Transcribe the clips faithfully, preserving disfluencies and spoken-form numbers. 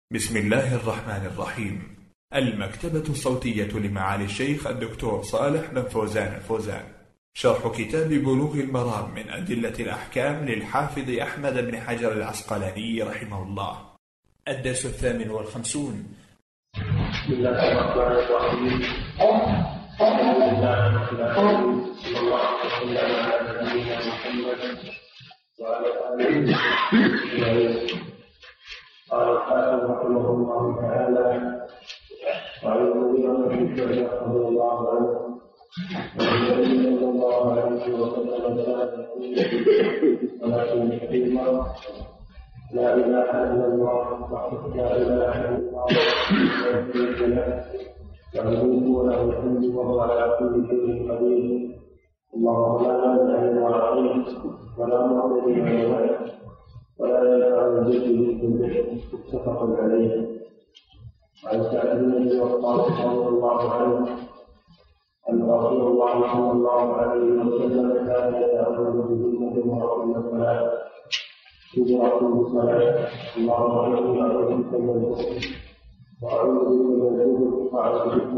بسم الله الرحمن الرحيم. المكتبة الصوتية لمعالي الشيخ الدكتور صالح بن فوزان الفوزان، شرح كتاب بلوغ المرام من أدلة الأحكام للحافظ أحمد بن حجر العسقلاني رحمه الله. الدرس الثامن والخمسون. بسم الله الرحمن الرحيم. الحمد لله رب العالمين، صلى الله وسلم على نبينا محمد وعلى آله وصحبه أجمعين. قال الحافظ رحمه الله تعالى: وعن المغيرة بن شعبة رضي الله عنه عن النبي صلى الله عليه وسلم كان يقول في الصلاة الكريمة: لا إله إلا الله وحده لا إله إلا الله لا شريك له له الملك وله الحمد وهو على كل شيء قدير. اللهم لا مانع لما أعطيت ولا معطي لما منعت ولا ينفع الجد منك الجد. متفق عليه. عن سعد بن ابي وقاص رضي الله عنه ان رسول الله صلى الله عليه وسلم كان يتامل بذمه مرض الصلاه تجرى بالصلاه: اللهم اني اعوذ بك من الكفر واعوذ بك من الجبن واعوذ بك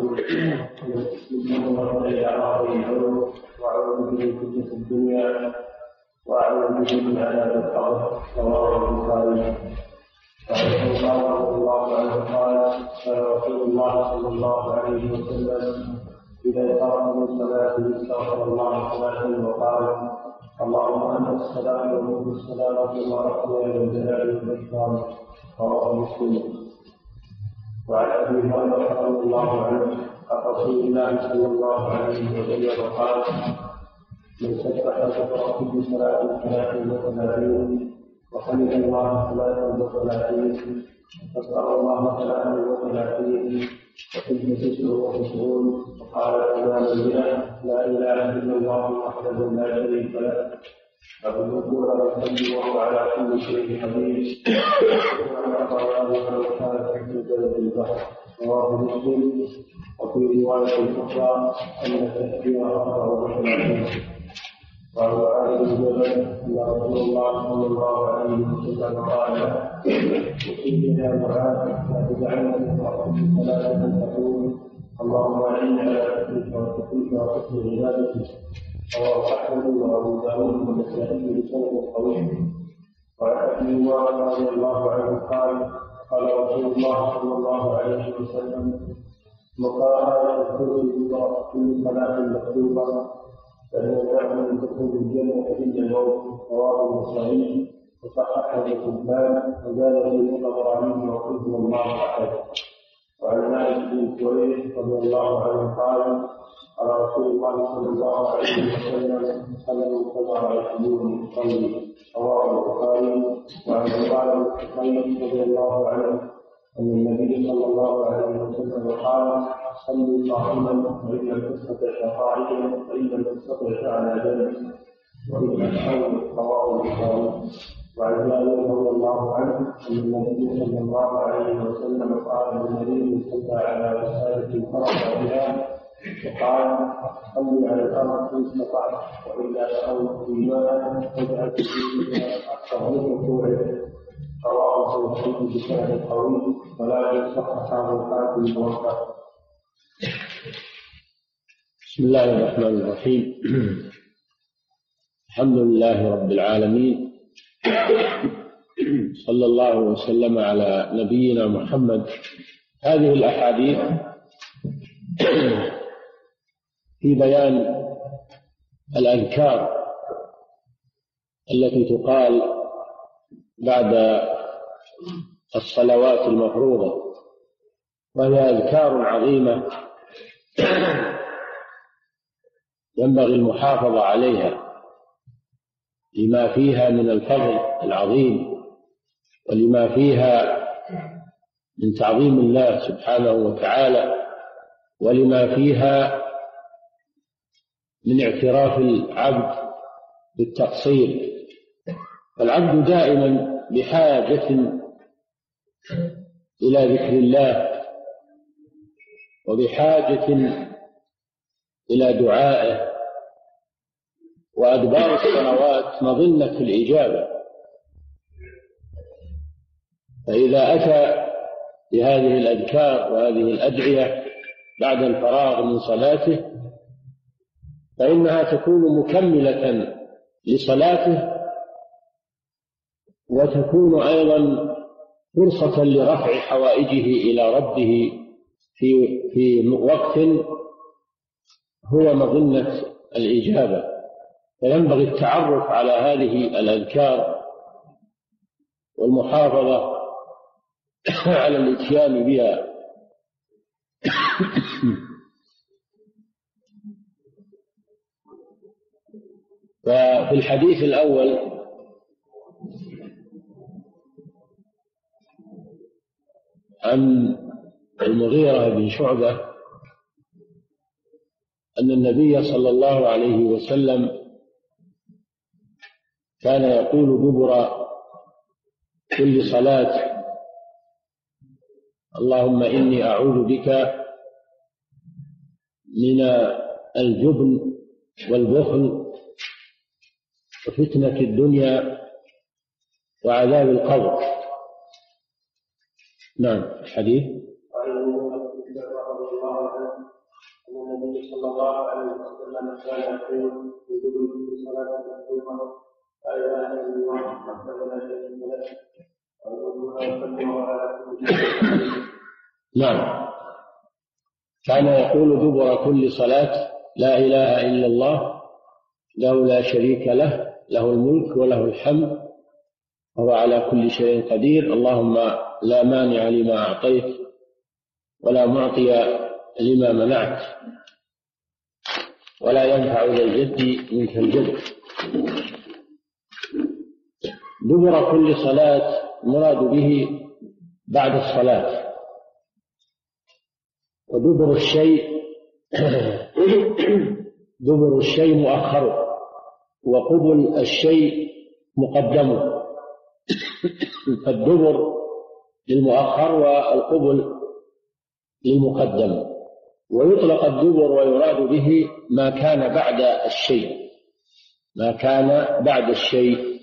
من مرض الاعراض العلوم واعوذ بك من فتنه الدنيا واعوذ بك من عذاب القبر. رواه البخاري. وعن عمر رضي الله عنه قال: كان رسول الله صلى الله عليه وسلم اذا انصرف من صلاته استغفر الله ثلاثا وقال: اللهم انت السلام ومنك السلام تبارك يا ذا الجلال والاكرام. رواه مسلم. وعن ابي هريره رضي الله عنه عن رسول الله صلى الله عليه وسلم قال: من سبح سبح كل صلاة ثلاث وثلاثين وحمد الله ثلاثا وثلاثين واستغفر الله ثلاثا وثلاثين وحج تسع وتسعون. وقال الإمام المئة: لا إله إلا الله وحده لا شريك له له الملك وله الحمد وهو على كل شيء قدير. رواه مسلم. وفي رواية أخرى أن التكبير أربع وثلاثين. وعن معاذ بن جبل ان رسول الله صلى الله عليه وسلم قال: وقيل يا معاذ لا تجعلني في ثلاثه تقول: اللهم اعني على ذكرك وشكرك وحسن عبادتك. رواه احمد وابو داود والنسائي بسند طويل. وعن ابي هريره رضي الله عنه قال: قال رسول الله صلى الله عليه وسلم: مقام الكرسي كل صلاه مكتوبه فإنه يعمل من دخول الجنة إلا الموت. رواه النسائي وصححه ابن حبان وزاد فيه الطبراني وحفظ الله أحد. وعن مالك بن سويد رضي الله عنه قال: قال رسول الله صلى الله عليه وسلم: صلى المجتمع يحبون يصلي. رواه البخاري. وعن عمران بن حصين رضي الله عنه أن النبي صلى الله عليه وسلم قال: صلوا قائما وإن لم تستطع قاعدا وإن لم تستطع فعلى جنب وإن تحاول. رواه البخاري. وعن جابر رضي الله عنه أن النبي صلى الله عليه وسلم قال للنبي صلى على رسالة فرض بها وقال: صلي على الأرض إن استطعت وإلا فأوت إيمانا واجعل فيه أكثر من ركوعه. رواه الشيخ بسند قوي ولكن صححه الحاكم الموفق. بسم الله الرحمن الرحيم. الحمد لله رب العالمين، صلى الله وسلم على نبينا محمد. هذه الأحاديث في بيان الأذكار التي تقال بعد الصلوات المفروضة، وهي أذكار عظيمة ينبغي المحافظة عليها لما فيها من الفضل العظيم ولما فيها من تعظيم الله سبحانه وتعالى ولما فيها من اعتراف العبد بالتقصير. فالعبد دائما بحاجة إلى ذكر الله وبحاجة إلى دعائه، وأدبار الصلوات مظنة الإجابة. فإذا أتى بهذه الأذكار وهذه الأدعية بعد الفراغ من صلاته فإنها تكون مكملة لصلاته، وتكون أيضا فرصة لرفع حوائجه إلى ربه في في وقت هو مظنة الإجابة. فينبغي التعرف على هذه الأذكار والمحافظة على الإتيان بها. ففي الحديث الأول عن المغيرة بن شعبة أن النبي صلى الله عليه وسلم كان يقول دبر كل صلاة: اللهم إني أعوذ بك من الجبن والبخل وفتنة الدنيا وعذاب القبر. نعم. الحديث النبي صلى الله عليه وسلم كان يقول في دبر صلاة الفجر: لا إله إلا الله وحده لا شريك له نعم. كان يقول دبر كل صلاة: لا إله إلا الله له لا شريك له، له الملك وله الحمد وهو على كل شيء قدير، اللهم لا مانع لما أعطيت ولا معطي لما منعت ولا ينفع ذا الجد منك الجد. دبر كل صلاة مراد به بعد الصلاة، ودبر الشيء دبر الشيء مؤخر، وقبل الشيء مقدم. فالدبر للمؤخر والقبل للمقدم. ويطلق الدبر ويراد به ما كان بعد الشيء، ما كان بعد الشيء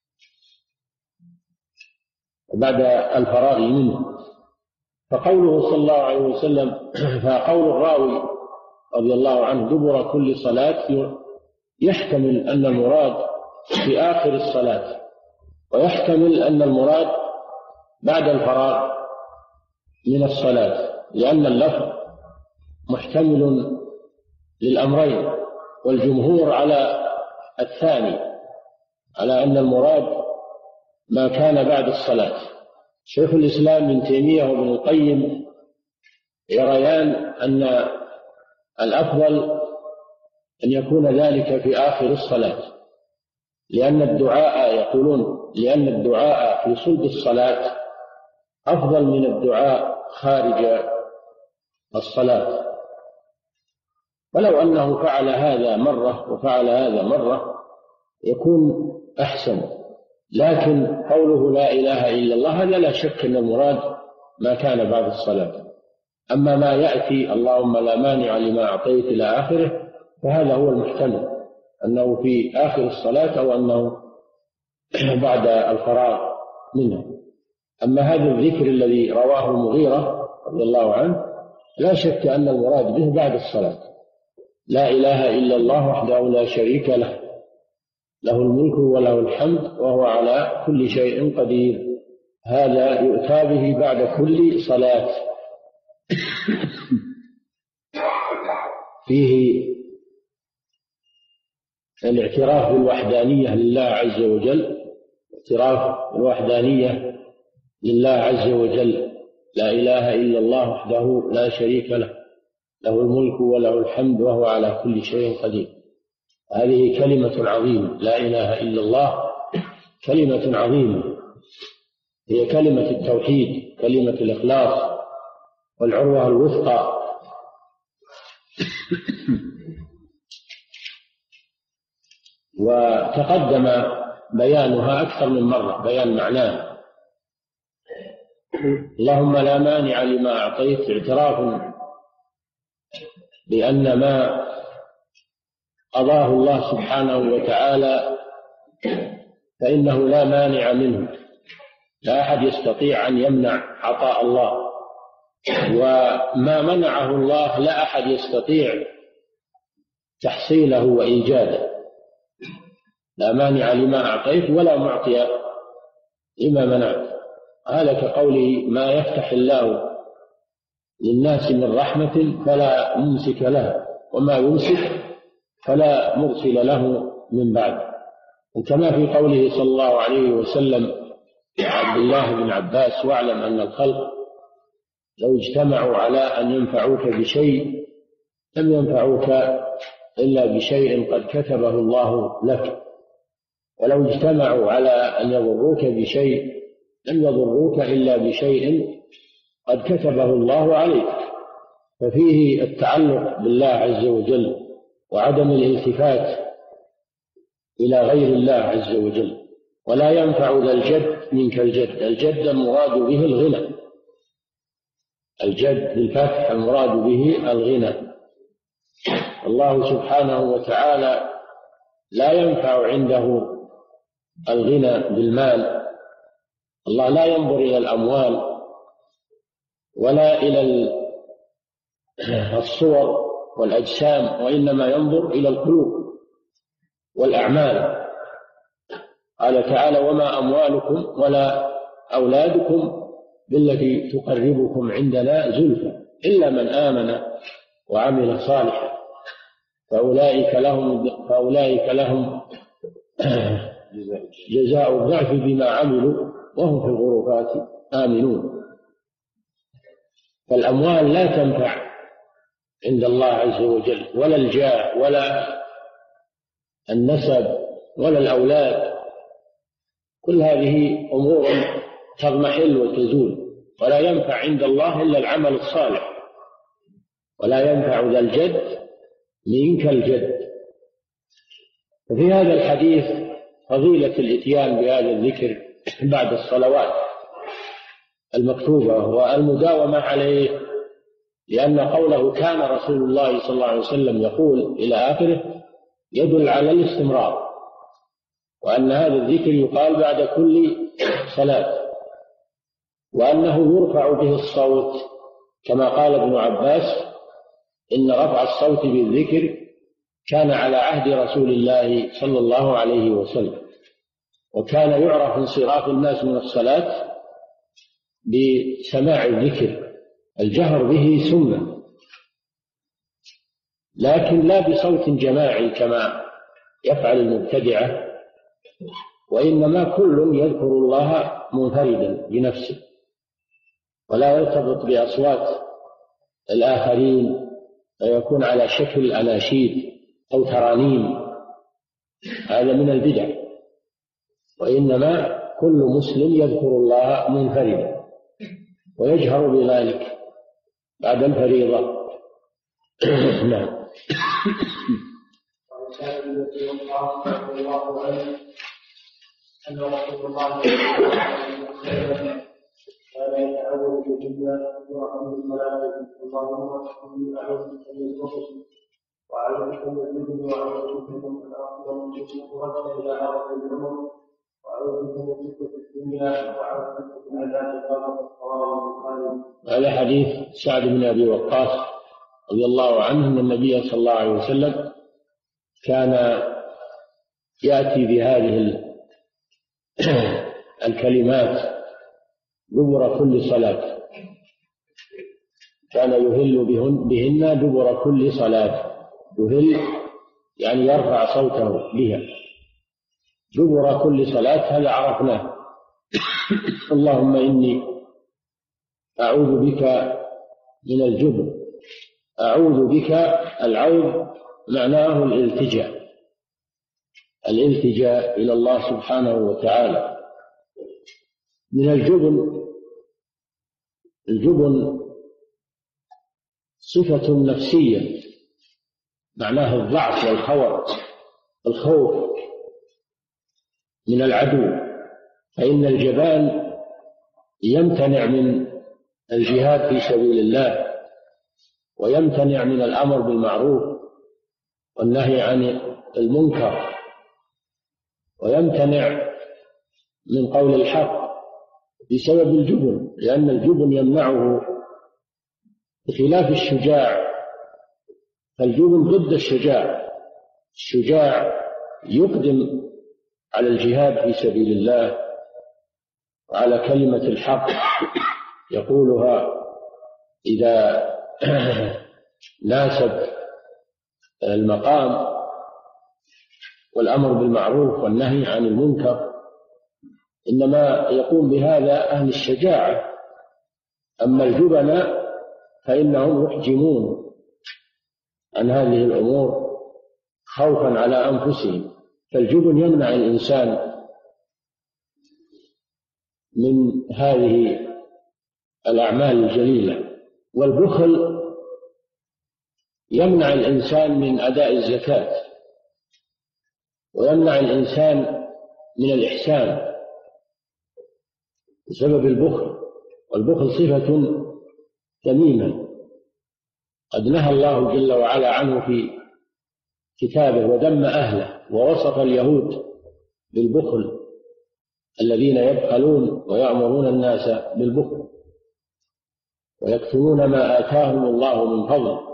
بعد الفراغ منه. فقوله صلى الله عليه وسلم فقول الراوي رضي الله عنه دبر كل صلاة يحتمل أن المراد في آخر الصلاة، ويحتمل أن المراد بعد الفراغ من الصلاة، لأن اللفظ محتمل للأمرين، والجمهور على الثاني، على أن المراد ما كان بعد الصلاة. شيخ الإسلام ابن تيمية وابن القيم يريان أن الأفضل أن يكون ذلك في آخر الصلاة، لأن الدعاء يقولون لأن الدعاء في صلب الصلاة أفضل من الدعاء خارج الصلاة. ولو أنه فعل هذا مرة وفعل هذا مرة يكون أحسن، لكن قوله لا إله إلا الله هذا لا شك أن المراد ما كان بعد الصلاة. أما ما يأتي اللهم لا مانع لما أعطيت إلى آخره فهذا هو المحتمل، أنه في آخر الصلاة أو أنه بعد الفراغ منها. أما هذا الذكر الذي رواه المغيرة رضي الله عنه لا شك أن المراد به بعد الصلاة: لا إله إلا الله وحده لا شريك له، له الملك وله الحمد وهو على كل شيء قدير. هذا يؤتى به بعد كل صلاة. فيه الاعتراف بالوحدانية لله عز وجل، اعتراف بالوحدانية لله عز وجل: لا إله إلا الله وحده لا شريك له، له الملك وله الحمد وهو على كل شيء قدير. هذه كلمة عظيمة، لا إله إلا الله كلمة عظيمة، هي كلمة التوحيد، كلمة الإخلاص والعروة الوثقى. وتقدم بيانها أكثر من مرة، بيان معناه. اللهم لا مانع لما أعطيت، اعتراف بأن ما قضاه الله سبحانه وتعالى فإنه لا مانع منه، لا أحد يستطيع أن يمنع عطاء الله، وما منعه الله لا أحد يستطيع تحصيله وإيجاده، لا مانع لما أعطيت ولا معطي لما منعت. هذا كقوله ما يفتح الله للناس من رحمة فلا ممسك لها وما يمسك فلا مرسل له من بعد. وكما في قوله صلى الله عليه وسلم عبد الله بن عباس واعلم أن الخلق لو اجتمعوا على أن ينفعوك بشيء لم ينفعوك إلا بشيء قد كتبه الله لك، ولو اجتمعوا على أن يضروك بشيء لم يضروك إلا بشيء قد كتبه الله عليك. ففيه التعلق بالله عز وجل وعدم الالتفات إلى غير الله عز وجل. ولا ينفع ذا الجد منك الجد، الجد المراد به الغنى، الجد بالفتح المراد به الغنى. الله سبحانه وتعالى لا ينفع عنده الغنى بالمال، الله لا ينظر إلى الأموال ولا إلى الصور والأجسام، وإنما ينظر إلى القلوب والأعمال. قال تعالى وما أموالكم ولا أولادكم بالتي تقربكم عندنا زلفى إلا من آمن وعمل صالحا فأولئك لهم, فأولئك لهم جزاء الضعف بما عملوا وهم في الغرفات آمنون. فالأموال لا تنفع عند الله عز وجل، ولا الجاه ولا النسب ولا الأولاد، كل هذه أمور تضمحل وتزول، ولا ينفع عند الله إلا العمل الصالح. ولا ينفع ذا الجد منك الجد. وفي هذا الحديث فضيلة الإتيان بهذا الذكر بعد الصلوات المكتوبة والمداومة عليه، لأن قوله كان رسول الله صلى الله عليه وسلم يقول إلى آخره يدل على الاستمرار، وأن هذا الذكر يقال بعد كل صلاة، وأنه يرفع به الصوت كما قال ابن عباس إن رفع الصوت بالذكر كان على عهد رسول الله صلى الله عليه وسلم، وكان يعرف انصراف الناس من الصلاة بسماع الذكر، الجهر به سنة، لكن لا بصوت جماعي كما يفعل المبتدعة، وإنما كل يذكر الله منفردا بنفسه ولا يرتبط بأصوات الآخرين ويكون على شكل أناشيد أو ترانيم، هذا من البدع. وإنما كل مسلم يذكر الله منفردا ويجهر بذلك بعد الفريضة. نعم. أن رسول الله صلى الله عليه وسلم كان يتعوذ بالله ورحمه الملائكة اللهم إني أعوذ بك من الكفر وأعوذ بك من الجبن وأعوذ بك من الأرض ومن الجبن ورد إلى هذا الأمر وأعوذ بك من فتنة الدنيا وأعوذ بك من عذاب القبر. هذا حديث سعد بن أبي وقاص رضي الله عنه أن النبي صلى الله عليه وسلم كان يأتي بهذه الكلمات دبر كل صلاة، كان يهل بهن, بهن دبر كل صلاة. يهل يعني يرفع صوته بها دبر كل صلاة، هذا عرفناه. اللهم إني أعوذ بك من الجبن، أعوذ بك، العوذ معناه الالتجاء، الالتجاء إلى الله سبحانه وتعالى. من الجبن، الجبن صفة نفسية معناه الضعف والخور، الخوف من العدو، فإن الجبان يمتنع من الجهاد في سبيل الله، ويمتنع من الأمر بالمعروف والنهي عن المنكر، ويمتنع من قول الحق بسبب الجبن، لأن الجبن يمنعه بخلاف الشجاع، فالجبن ضد الشجاع. الشجاع يقدم على الجهاد في سبيل الله وعلى كلمة الحق، يقولها إذا ناسب المقام والأمر بالمعروف والنهي عن المنكر، إنما يقوم بهذا أهل الشجاعة. أما الجبناء فإنهم يحجمون عن هذه الأمور خوفا على أنفسهم. فالجبن يمنع الإنسان من هذه الأعمال الجليلة، والبخل يمنع الإنسان من أداء الزكاة، ويمنع الإنسان من الإحسان بسبب البخل. والبخل صفة ذميمة قد نهى الله جل وعلا عنه في كتابه وذم أهله، ووصف اليهود بالبخل الذين يبخلون ويأمرون الناس بالبخل ويكتمون ما آتاهم الله من فضله.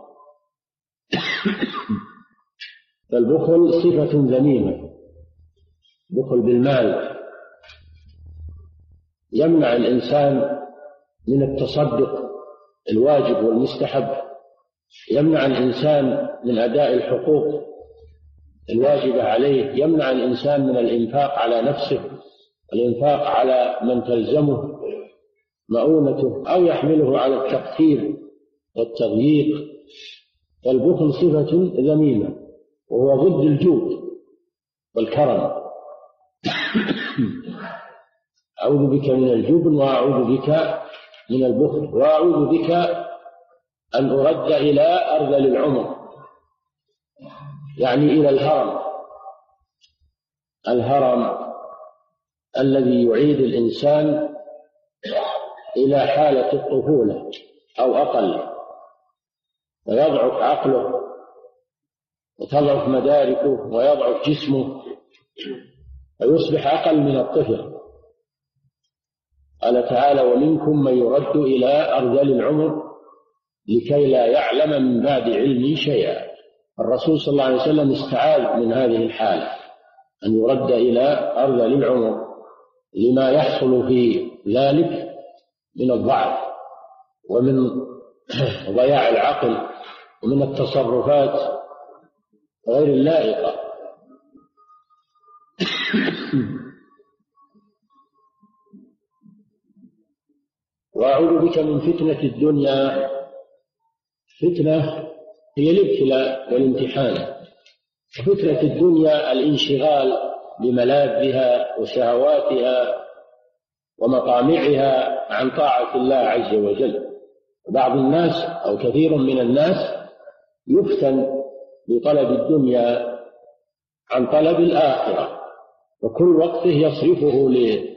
فالبخل صفة ذميمة، بخل بالمال يمنع الإنسان من التصدق الواجب والمستحب، يمنع الإنسان من أداء الحقوق الواجبة عليه، يمنع الإنسان من الإنفاق على نفسه، الإنفاق على من تلزمه مؤونته، أو يحمله على التقتير والتضييق. فالبخل صفة ذميمة وهو ضد الجود والكرم. أعوذ بك من الجبن وأعوذ بك من البخل، وأعوذ بك أن أرد إلى أرذل العمر، يعني إلى الهرم، الهرم الذي يعيد الإنسان إلى حالة الطفولة أو أقل، ويضعف عقله وتضعف مداركه ويضعف جسمه ويصبح أقل من الطفل. قال تعالى: ومنكم من يرد إلى أرذل العمر لكي لا يعلم من بعد علم شيئا. الرسول صلى الله عليه وسلم استعاذ من هذه الحالة، أن يرد إلى أرذل العمر لما يحصل في ذلك من الضعف ومن ضياع العقل ومن التصرفات غير اللائقة. وأعوذ بك من فتنة الدنيا. فتنة هي الابتلاء والامتحان، فتنة الدنيا الانشغال بملاذها وشهواتها ومطامعها عن طاعة الله عز وجل. بعض الناس أو كثير من الناس يفتن بطلب الدنيا عن طلب الآخرة، وكل وقته يصرفه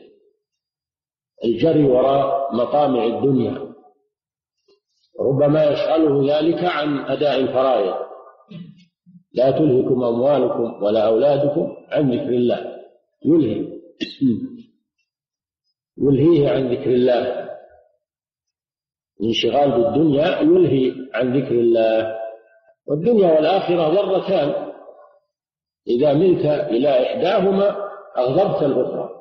للجري وراء مطامع الدنيا، ربما يشغله ذلك عن أداء الفرائض. لا تلهكم أموالكم ولا أولادكم عن ذكر الله، يلهي يلهيه عن ذكر الله. الانشغال بالدنيا يلهي عن ذكر الله. والدنيا والآخرة ضرتان، إذا ملت إلى إحداهما أغضبت الأخرى.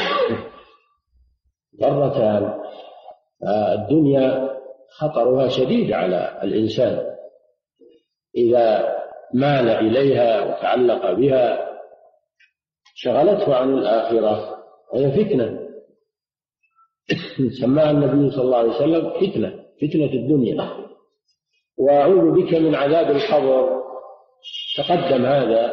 ضرتان. الدنيا خطرها شديد على الإنسان إذا مال إليها وتعلق بها، شغلته عن الآخرة، وهي فتنة سماها النبي صلى الله عليه وسلم فتنة، فتنة الدنيا. وأعوذ بك من عذاب القبر. تقدم هذا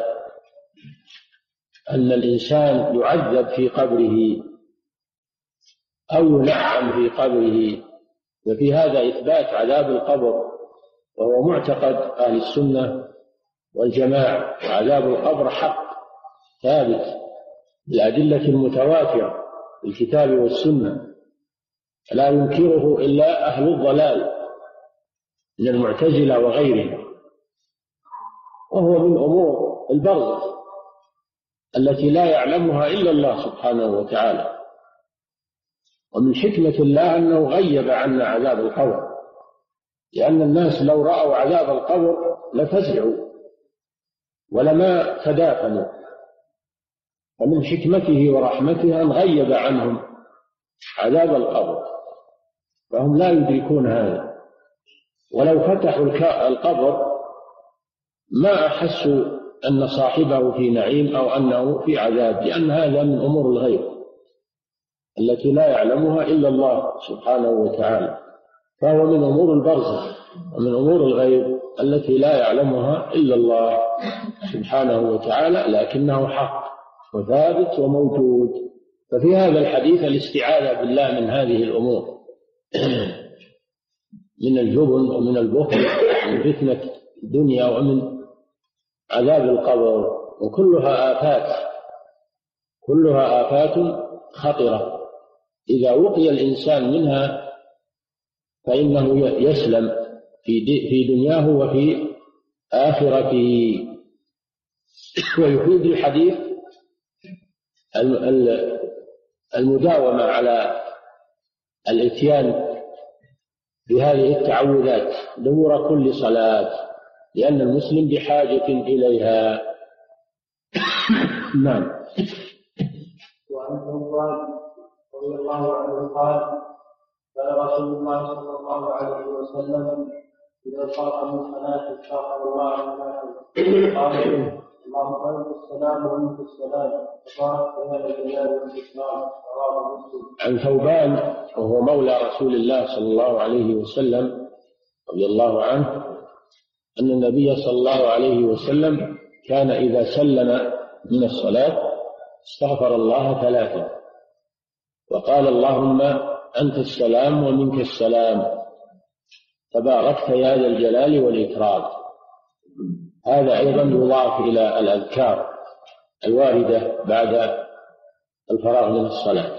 أن الإنسان يعذب في قبره أو ينعم في قبره، وفي هذا إثبات عذاب القبر، وهو معتقد أهل السنة والجماعة. وعذاب القبر حق ثابت بالأدلة المتواترة في الكتاب والسنة، لا ينكره إلا أهل الضلال من المعتزلة وغيرهم. وهو من أمور البرزخ التي لا يعلمها إلا الله سبحانه وتعالى. ومن حكمة الله أنه غيب عنا عذاب القبر لأن الناس لو رأوا عذاب القبر لفزعوا ولما تدافنوا، فمن حكمته ورحمته أن غيب عنهم عذاب القبر، فهم لا يدركون هذا. ولو فتحوا القبر ما أحسوا أن صاحبه في نعيم أو أنه في عذاب، لأن هذا من أمور الغيب التي لا يعلمها إلا الله سبحانه وتعالى، فهو من أمور البرزخ ومن أمور الغيب التي لا يعلمها إلا الله سبحانه وتعالى، لكنه حق وثابت وموجود. ففي هذا الحديث الاستعاذة بالله من هذه الأمور، من الجبن ومن البخل ومن فتنة الدنيا ومن عذاب القبر، وكلها آفات كلها آفات خطرة. إذا وقي الإنسان منها فإنه يسلم في دنياه وفي آخرته. ويفيد الحديث المداومة على الإتيان بهذه التعوذات دبر كل صلاة، لأن المسلم بحاجة إليها. نعم. وعنه قال رضي الله عنه قال قال رسول الله صلى الله عليه وسلم إذا صار من صلاة استغفر الله قال اللهم أنت السلام ومنك السلام وبارك لنا الجلال والإكرام. رواه مسلم. عن ثوبان وهو مولى رسول الله صلى الله عليه وسلم رضي الله عنه أن النبي صلى الله عليه وسلم كان إذا سلم من الصلاة استغفر الله ثلاثا وقال اللهم أنت السلام ومنك السلام تباركت يا ذا الجلال والإكرام. هذا أيضا يضاف إلى الأذكار الواردة بعد الفراغ من الصلاة.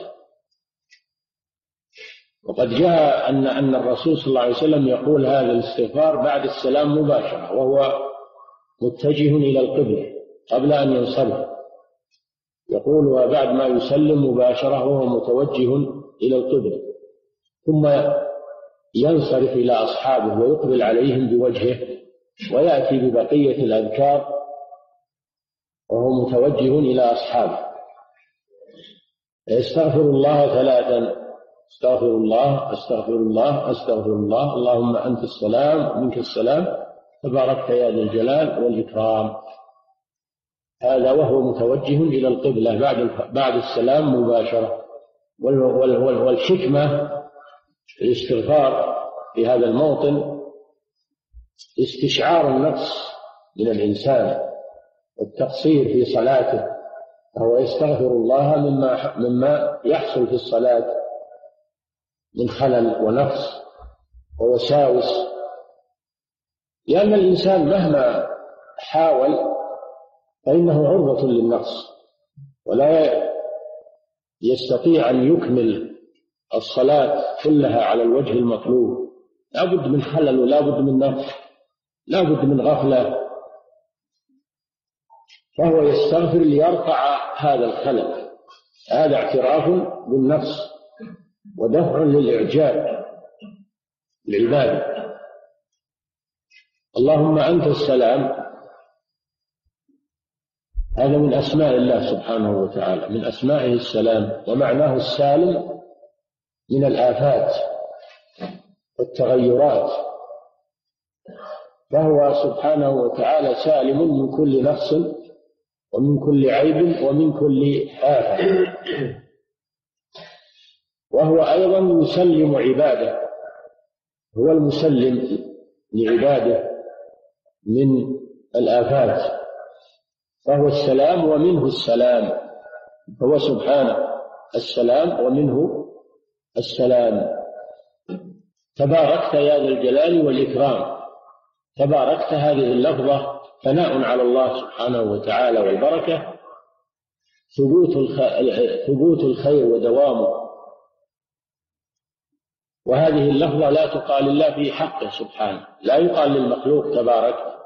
وقد جاء أن أن الرسول صلى الله عليه وسلم يقول هذا الاستغفار بعد السلام مباشرة وهو متجه إلى القبلة قبل أن ينصرف، يقول وبعد ما يسلم مباشرة وهو متوجه إلى القبلة، ثم ينصرف إلى أصحابه ويقبل عليهم بوجهه ويأتي ببقية الأذكار وهو متوجه إلى أصحابه. يستغفر الله ثلاثا استغفر الله استغفر الله استغفر الله اللهم أنت السلام ومنك السلام تباركت يا ذا الجلال والإكرام. هذا وهو متوجه إلى القبلة بعد بعد السلام مباشرة. والحكمة في الاستغفار في هذا الموطن استشعار النقص من الإنسان والتقصير في صلاته، فهو يستغفر الله مما مما يحصل في الصلاة من خلل ونقص ووساوس، لأن الإنسان مهما حاول فإنه عرضة للنقص ولا يستطيع أن يكمل الصلاة كلها على الوجه المطلوب، لا بد من خلل ولا بد من نقص، لا بد من غفلة، فهو يستغفر ليرفع هذا الخلل. هذا اعتراف بالنقص ودفع للإعجاب العبادة. اللهم أنت السلام هذا من أسماء الله سبحانه وتعالى، من أسمائه السلام، ومعناه السالم من الآفات والتغيرات، فهو سبحانه وتعالى سالم من كل نقص ومن كل عيب ومن كل آفة، وهو أيضا يسلم عباده، هو المسلم لعباده من الآفات، فهو السلام ومنه السلام، هو سبحانه السلام ومنه السلام. تباركت يا ذا الجلال والإكرام. تباركت هذه اللفظة ثناء على الله سبحانه وتعالى والبركة، ثبوت ثبوت الخير ودوامه، وهذه اللفظة لا تقال إلا في حقه سبحانه، لا يقال للمخلوق تبارك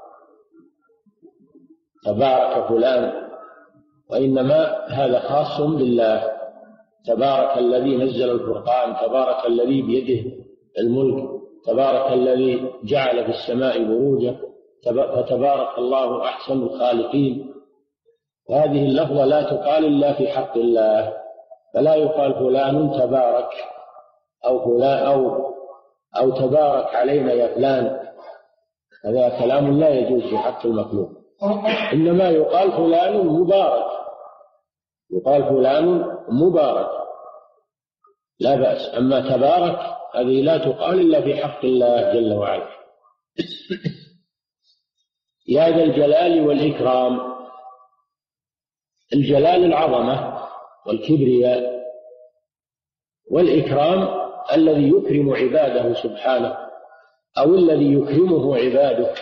تبارك فلان، وإنما هذا خاص بالله. تبارك الذي نزل الفرقان، تبارك الذي بيده الملك، تبارك الذي جعل في السماء بروجا فتبارك الله أحسن الخالقين. هذه اللفظة لا تقال إلا في حق الله، فلا يقال فلان تبارك أو فلان أو أو تبارك علينا يا فلان، هذا كلام لا يجوز في حق المخلوق. إنما يقال فلان مبارك، يقال فلان مبارك لا بأس. أما تبارك هذه لا تقال إلا في حق الله جل وعلا. يا ذا الجلال والإكرام، الجلال العظمة والكبرياء، والإكرام الذي يكرم عباده سبحانه أو الذي يكرمه عباده،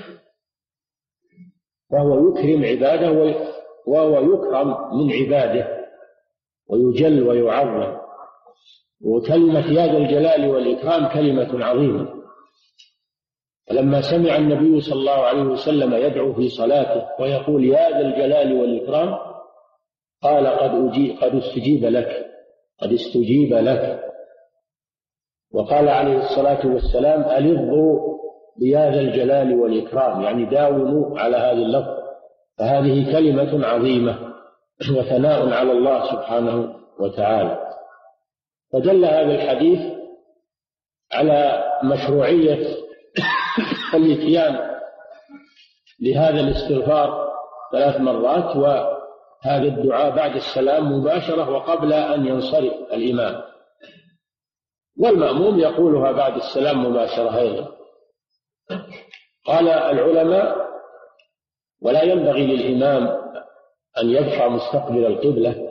فهو يكرم عباده وهو يكرم من عباده ويجل ويعظم. وكلمة يا ذا الجلال والإكرام كلمة عظيمة. فلما سمع النبي صلى الله عليه وسلم يدعو في صلاته ويقول يا ذا الجلال والإكرام قال قد أجيب قد استجيب لك قد استجيب لك. وقال عليه الصلاة والسلام ألظوا بيا ذا الجلال والإكرام، يعني داوموا على هذا اللفظ. فهذه كلمة عظيمة وثناء على الله سبحانه وتعالى. فدل هذا الحديث على مشروعية الإتيان لهذا الاستغفار ثلاث مرات وهذا الدعاء بعد السلام مباشرة وقبل أن ينصرف الإمام، والمأموم يقولها بعد السلام مباشرة أيضا. قال العلماء ولا ينبغي للإمام أن يبقى مستقبل القبلة،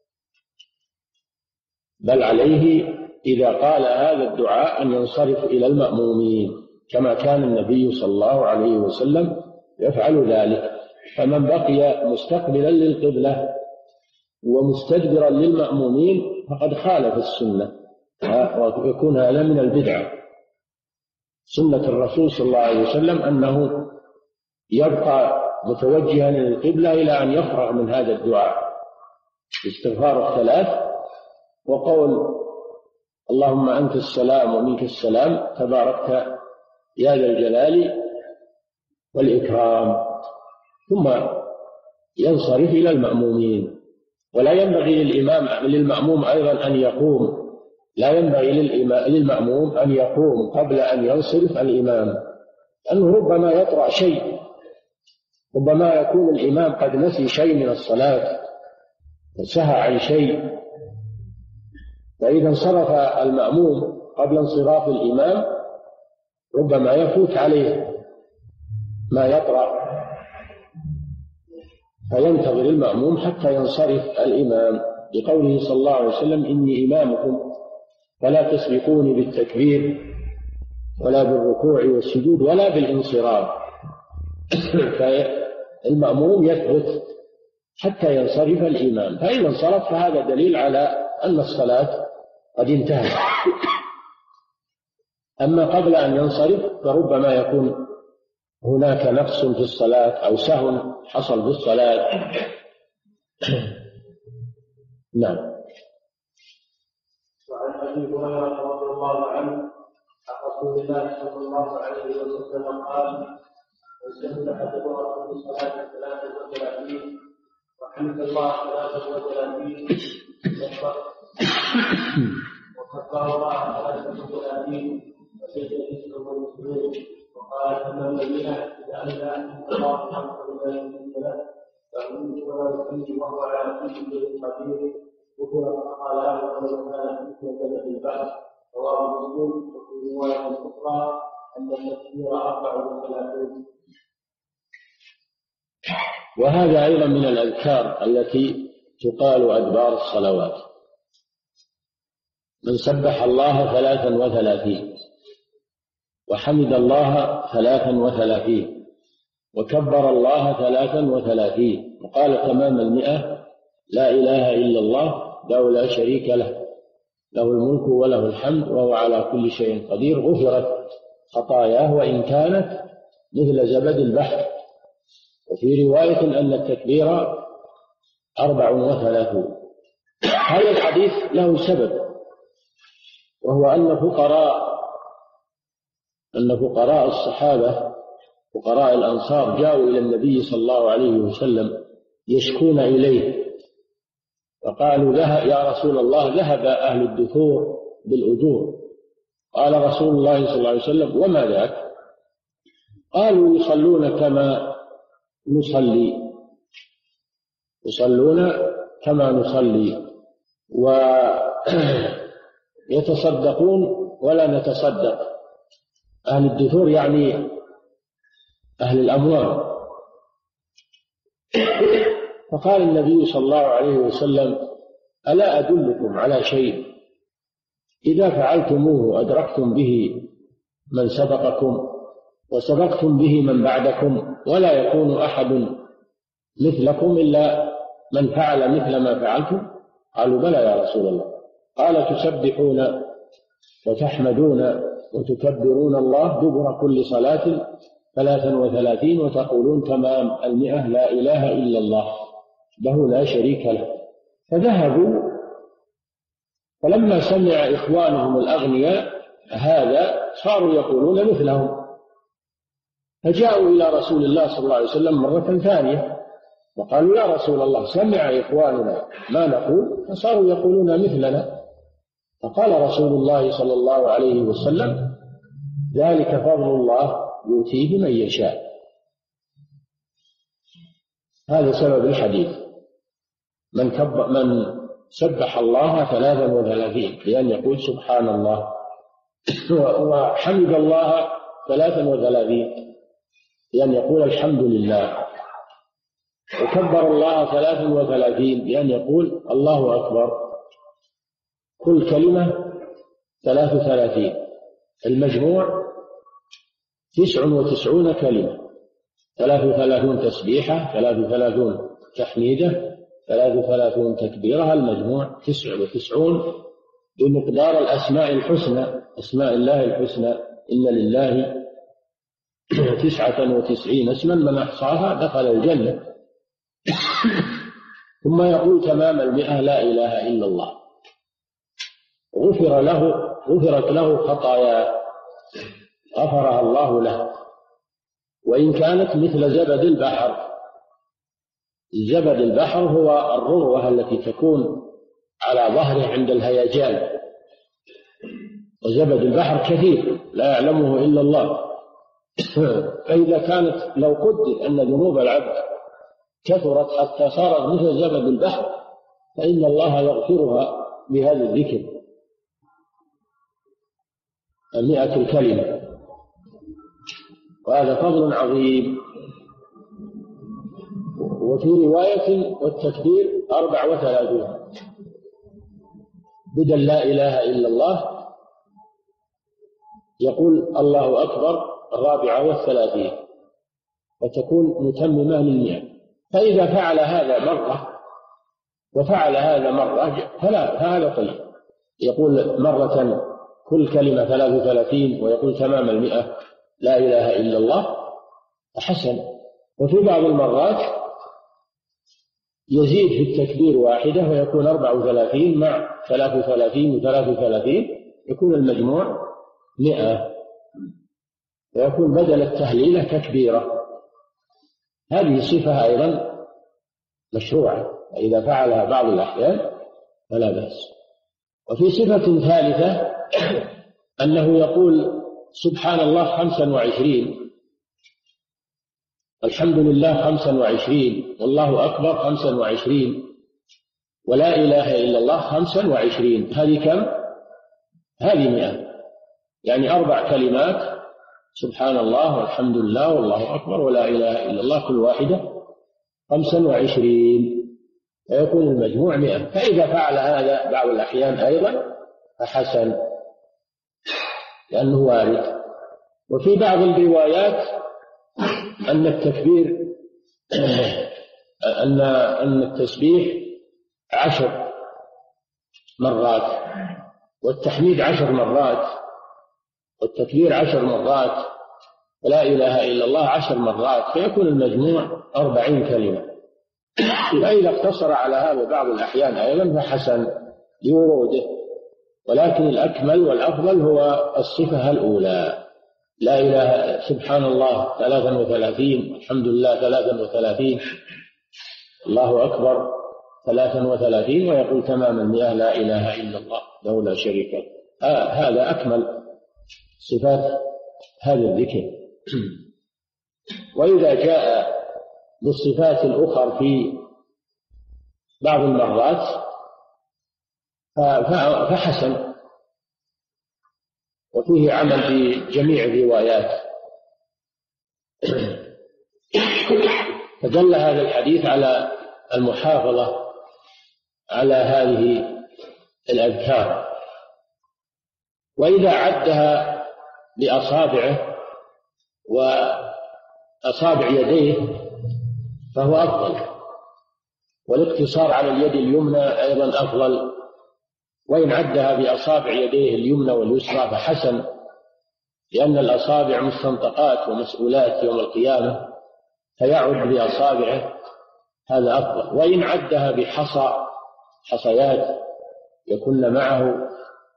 بل عليه إذا قال هذا الدعاء أن ينصرف إلى المأمومين كما كان النبي صلى الله عليه وسلم يفعل ذلك. فمن بقي مستقبلا للقبلة ومستدبرا للمأمومين فقد خالف السنة، ويكون هذا من البدعة. سنة الرسول صلى الله عليه وسلم أنه يبقى متوجها للقبلة إلى أن يفرغ من هذا الدعاء، استغفار الثلاث وقول اللهم أنت السلام ومنك السلام تباركت يا ذا الجلال والإكرام، ثم ينصرف إلى المأمومين. ولا ينبغي للإمام للمأموم أيضا أن يقوم، لا ينبغي للمأموم أن يقوم قبل أن ينصرف الإمام، لأنه ربما يطرأ شيء، ربما يكون الإمام قد نسي شيء من الصلاة وسهى عن شيء، فإذا انصرف المأموم قبل انصراف الإمام ربما يفوت عليه ما يطرأ، فينتظر المأموم حتى ينصرف الإمام، لقوله صلى الله عليه وسلم إني إمامكم فلا تسبقوني بالتكبير ولا بالركوع والسجود ولا بالانصراف. فالمأموم يثبت حتى ينصرف الإمام، فإن انصرف فهذا دليل على أن الصلاة قد انتهت. أما قبل أن ينصرف فربما يكون هناك نقص في الصلاة أو سهو حصل في الصلاة. نعم. وعن أبي هريرة رضي الله عنه عن رسول الله صلى الله عليه وسلم قال وسجد أحدكم في الصلاة ثلاثة وثلاثين وحمد الله ثلاثة وثلاثين وكبر الله ثلاثة وثلاثين وسجد جسمه المسلمين وقال أن الذين إذا أنزل الله خمسة وثلاثين ثلاثة فهم ولا يصلي وهو على كل شيء قدير وهو قال له ولو كان فتنة في البحث رواه مسلم. وفي رواية أخرى أن التكبير أربع وثلاثين. وهذا أيضا من الأذكار التي تقال أدبار الصلوات. من سبح الله ثلاثا وثلاثين وحمد الله ثلاثا وثلاثين وكبر الله ثلاثا وثلاثين وقال تمام المئة لا إله إلا الله له لا شريك له له الملك وله الحمد وهو على كل شيء قدير غفرت خطاياه وإن كانت مثل زبد البحر. وفي رواية أن التكبير أربع وثلاثون. هذا الحديث له سبب، وهو أن فقراء أن فقراء الصحابة فقراء الأنصار جاءوا إلى النبي صلى الله عليه وسلم يشكون إليه، فقالوا يا رسول الله ذهب أهل الدثور بالأجور. قال رسول الله صلى الله عليه وسلم وما ذاك؟ قالوا يصلون كما نصلي يصلون كما نصلي ويتصدقون ولا نتصدق. أهل الدثور يعني أهل الأموال. فقال النبي صلى الله عليه وسلم ألا أدلكم على شيء إذا فعلتموه أدركتم به من سبقكم وسبقتم به من بعدكم، ولا يكون أحد مثلكم إلا من فعل مثل ما فعلتم؟ قالوا بلى يا رسول الله. قال تسبحون وتحمدون وتكبرون الله دبر كل صلاة ثلاثا وثلاثين وتقولون تمام المئة لا إله إلا الله له لا شريك له. فذهبوا، فلما سمع إخوانهم الأغنياء هذا صاروا يقولون مثلهم، فجاءوا إلى رسول الله صلى الله عليه وسلم مرة ثانية وقالوا يا رسول الله سمع إخواننا ما نقول فصاروا يقولون مثلنا. فقال رسول الله صلى الله عليه وسلم ذلك فضل الله يؤتيه من يشاء. هذا سبب الحديث. من, كب من سبح الله ثلاثا وثلاثين بأن يقول سبحان الله، وحمد الله ثلاثا وثلاثين بأن يقول الحمد لله، وكبر الله ثلاثا وثلاثين بأن يقول الله أكبر. كل كلمة ثلاث وثلاثين، المجموع تسع وتسعون كلمة، ثلاث وثلاثون تسبيحة، ثلاث وثلاثون تحميدة، ثلاث وثلاثون تكبيرها، المجموع تسع وتسعون بمقدار الأسماء الحسنى، أسماء الله الحسنى. إن لله تسعة وتسعين اسما من أحصاها دخل الجنة. ثم يقول تمام المئة لا إله إلا الله، غفر له غفرت له خطايا غفرها الله له، وإن كانت مثل زبد البحر. زبد البحر هو الروة التي تكون على ظهره عند الهيجان، وزبد البحر كثير لا يعلمه إلا الله. فإذا كانت لو قدر أن ذنوب العبد كثرت حتى صارت مثل زبد البحر فإن الله يغفرها بهذا الذكر مئة الكلمة، وهذا فضل عظيم. وفي رواية والتكبير أربع وثلاثون بدل لا إله إلا الله يقول الله أكبر الرابعة والثلاثين فتكون متممة للمئة. فإذا فعل هذا مرة وفعل هذا مرة فلا فهذا طيب، يقول مرة كل كلمة ثلاث وثلاثين ويقول تمام المئة لا إله إلا الله حسن. وفي بعض المرات يزيد في التكبير واحدة ويكون أربع وثلاثين مع ثلاث وثلاثين وثلاث وثلاثين يكون المجموع مئة، ويكون بدل التهليلة تكبيرة. هذه صفة أيضا مشروعة، إذا فعلها بعض الأحيان فلا بأس. وفي صفة ثالثة أنه يقول سبحان الله خمسا وعشرين، الحمد لله خمسا وعشرين، والله أكبر خمسا وعشرين، ولا إله إلا الله خمسا وعشرين. هذه كم؟ هذه مئة، يعني أربع كلمات سبحان الله والحمد لله والله أكبر ولا إله إلا الله كل واحدة خمسا وعشرين، فيكون المجموع مئة. فإذا فعل هذا بعض الأحيان أيضا فحسن لأنه وارد. وفي بعض الروايات أن التكبير أن أن التسبيح عشر مرات، والتحميد عشر مرات، والتكبير عشر مرات، ولا إله إلا الله عشر مرات، فيكون المجموع أربعين كلمة. فإذا اقتصر على هذا بعض الأحيان أيضا فحسن لوروده، ولكن الأكمل والأفضل هو الصفة الأولى لا إله سبحان الله ثلاثا وثلاثين، الحمد لله ثلاثا وثلاثين، الله أكبر ثلاثا وثلاثين، ويقول تمام المئة لا إله إلا الله له لا شريك له. آه هذا أكمل صفات هذا الذكر. وإذا جاء بالصفات الأخرى في بعض المرات فحسن، وفيه عمل بجميع الروايات. فدل هذا الحديث على المحافظة على هذه الأذكار، وإذا عدها بأصابعه وأصابع يديه فهو أفضل، والاقتصار على اليد اليمنى أيضا أفضل، وإن عدها بأصابع يديه اليمنى واليسرى فحسن، لأن الأصابع مستنطقات ومسؤولات يوم القيامة، فيعد بأصابعه هذا أفضل. وإن عدها بحصى حصيات يكن معه،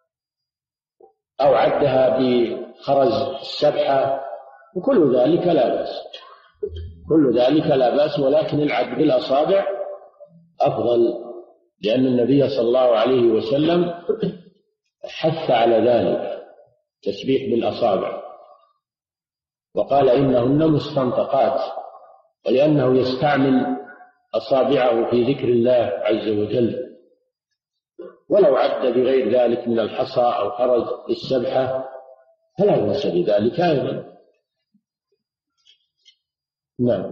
أو عدها بخرز السبحة، وكل ذلك لا بأس، كل ذلك لا بأس، ولكن العد بالأصابع أفضل، لأن النبي صلى الله عليه وسلم حث على ذلك، تسبيح بالأصابع، وقال إنهن مستنطقات، ولأنه يستعمل أصابعه في ذكر الله عز وجل. ولو عد بغير ذلك من الحصى أو خرج السبحة فلا بأس بذلك أيضا. نعم.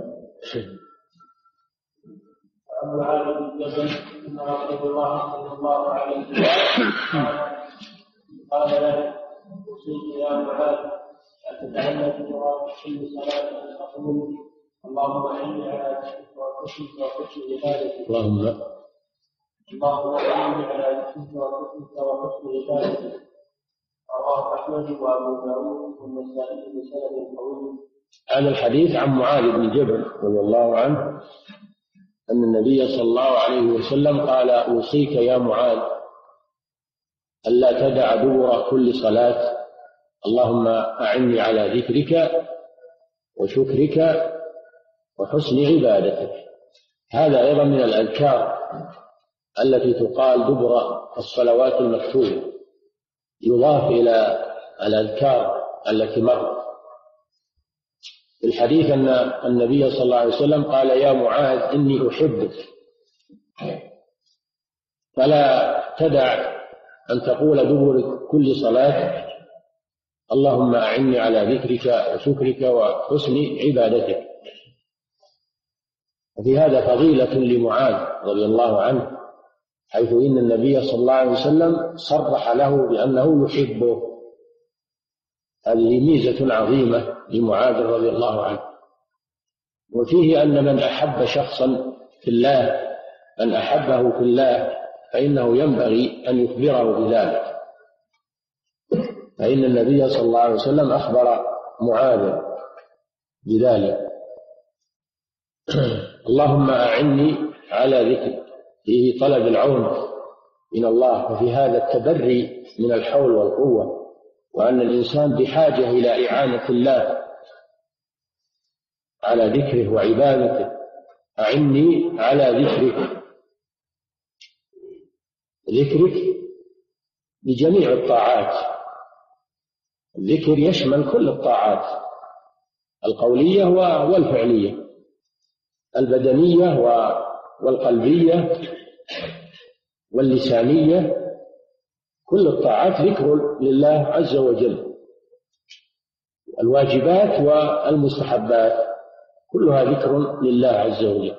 أبو علي بن جبل أن رسول الله صلى الله عليه وسلم قال له: أوصيك يا معاذ أن تتعلم بقراءة كل صلاة أن تقول اللهم أعني على ذكرك وحسنك وحسن عبادتك. اللهم اللهم أعني على ذكرك وحسنك وحسن عبادتك. رواه أحمد وأبو داود والنسائي بسند قوي. هذا الحديث عن معاذ بن جبل رضي الله عنه أن النبي صلى الله عليه وسلم قال: أوصيك يا معاذ ألا تدع دبر كل صلاة اللهم أعني على ذكرك وشكرك وحسن عبادتك. هذا أيضا من الأذكار التي تقال دبر الصلوات المكتوبة، يضاف إلى الأذكار التي مرت. في الحديث أن النبي صلى الله عليه وسلم قال: يا معاذ إني أحبك، فلا تدع أن تقول دبر كل صلاة اللهم أعني على ذكرك وشكرك وحسن عبادتك. وفي هذا فضيلة لمعاذ رضي الله عنه، حيث إن النبي صلى الله عليه وسلم صرح له بأنه يحبه. هذه ميزة عظيمة لمعاذ رضي الله عنه. وفيه أن من أحب شخصا في الله، من أحبه في الله، فإنه ينبغي أن يخبره بذلك، فإن النبي صلى الله عليه وسلم أخبر معاذ بذلك. اللهم أعني على ذكرك، فيه طلب العون من الله، وفي هذا التبري من الحول والقوة، وأن الإنسان بحاجة إلى إعانة الله على ذكره وعبادته. أعني على ذكرك، ذكرك بجميع الطاعات. الذكر يشمل كل الطاعات القولية والفعلية، البدنية والقلبية واللسانية، كل الطاعات ذكر لله عز وجل. الواجبات والمستحبات كلها ذكر لله عز وجل.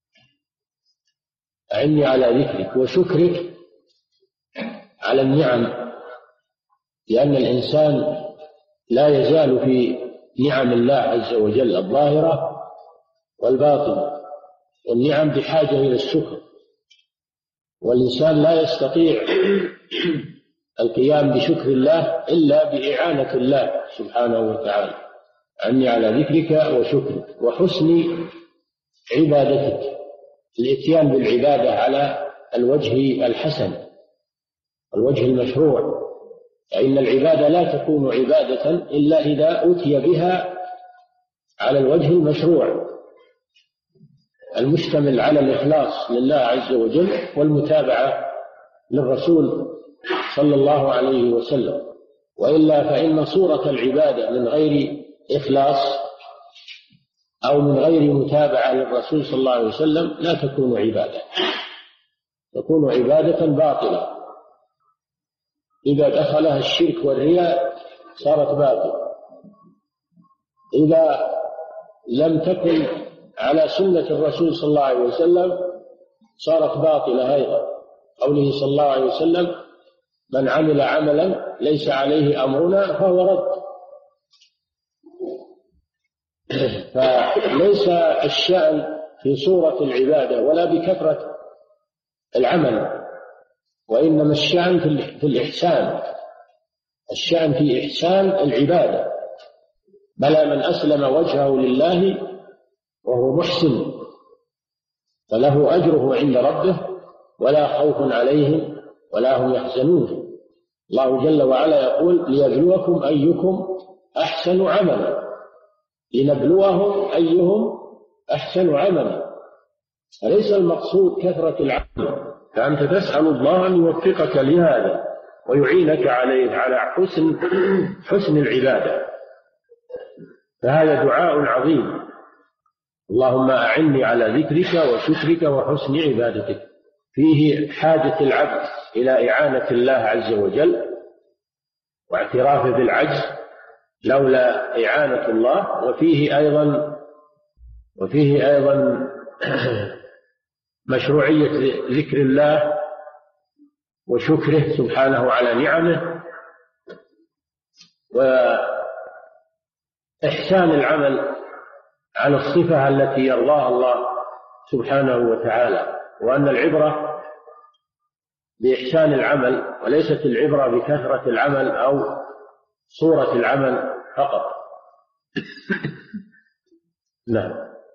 أعني على ذكرك وشكرك على النعم، لأن الإنسان لا يزال في نعم الله عز وجل الظاهرة والباطنة، والنعم بحاجة إلى الشكر، والإنسان لا يستطيع القيام بشكر الله إلا بإعانة الله سبحانه وتعالى. أعني على ذكرك وشكرك وحسن عبادتك، الإتيان بالعبادة على الوجه الحسن، الوجه المشروع، فإن العبادة لا تكون عبادة إلا إذا أتي بها على الوجه المشروع المشتمل على الإخلاص لله عز وجل والمتابعة للرسول صلى الله عليه وسلم. وإلا فإن صورة العبادة من غير إخلاص أو من غير متابعة للرسول صلى الله عليه وسلم لا تكون عبادة، تكون عبادة باطلة. إذا دخلها الشرك والرياء صارت باطلة، إذا لم تكن على سنة الرسول صلى الله عليه وسلم صارت باطلة أيضا. قوله صلى الله عليه وسلم: من عمل عملا ليس عليه أمرنا فهو رد. فليس الشأن في صورة العبادة ولا بكثرة العمل، وإنما الشأن في الإحسان، الشأن في إحسان العبادة. بلى من أسلم وجهه لله وهو محسن فله أجره عند ربه ولا خوف عليهم ولا هم يحزنون. الله جل وعلا يقول: ليبلوكم أيكم أحسن عملا، لنبلوهم أيهم أحسن عملا. فليس المقصود كثرة العمل، فأنت تسأل الله أن يوفقك لهذا ويعينك عليه على حسن حسن العبادة. فهذا دعاء عظيم: اللهم أعني على ذكرك وشكرك وحسن عبادتك. فيه حاجة العبد إلى إعانة الله عز وجل واعترافه بالعجز لولا إعانة الله، وفيه أيضا وفيه أيضا مشروعية ذكر الله وشكره سبحانه على نعمه، وإحسان العمل على الصفة التي يرضاها الله سبحانه وتعالى، وأن العبرة بإحسان العمل وليست العبرة بكثرة العمل أو صورة العمل فقط. نعم.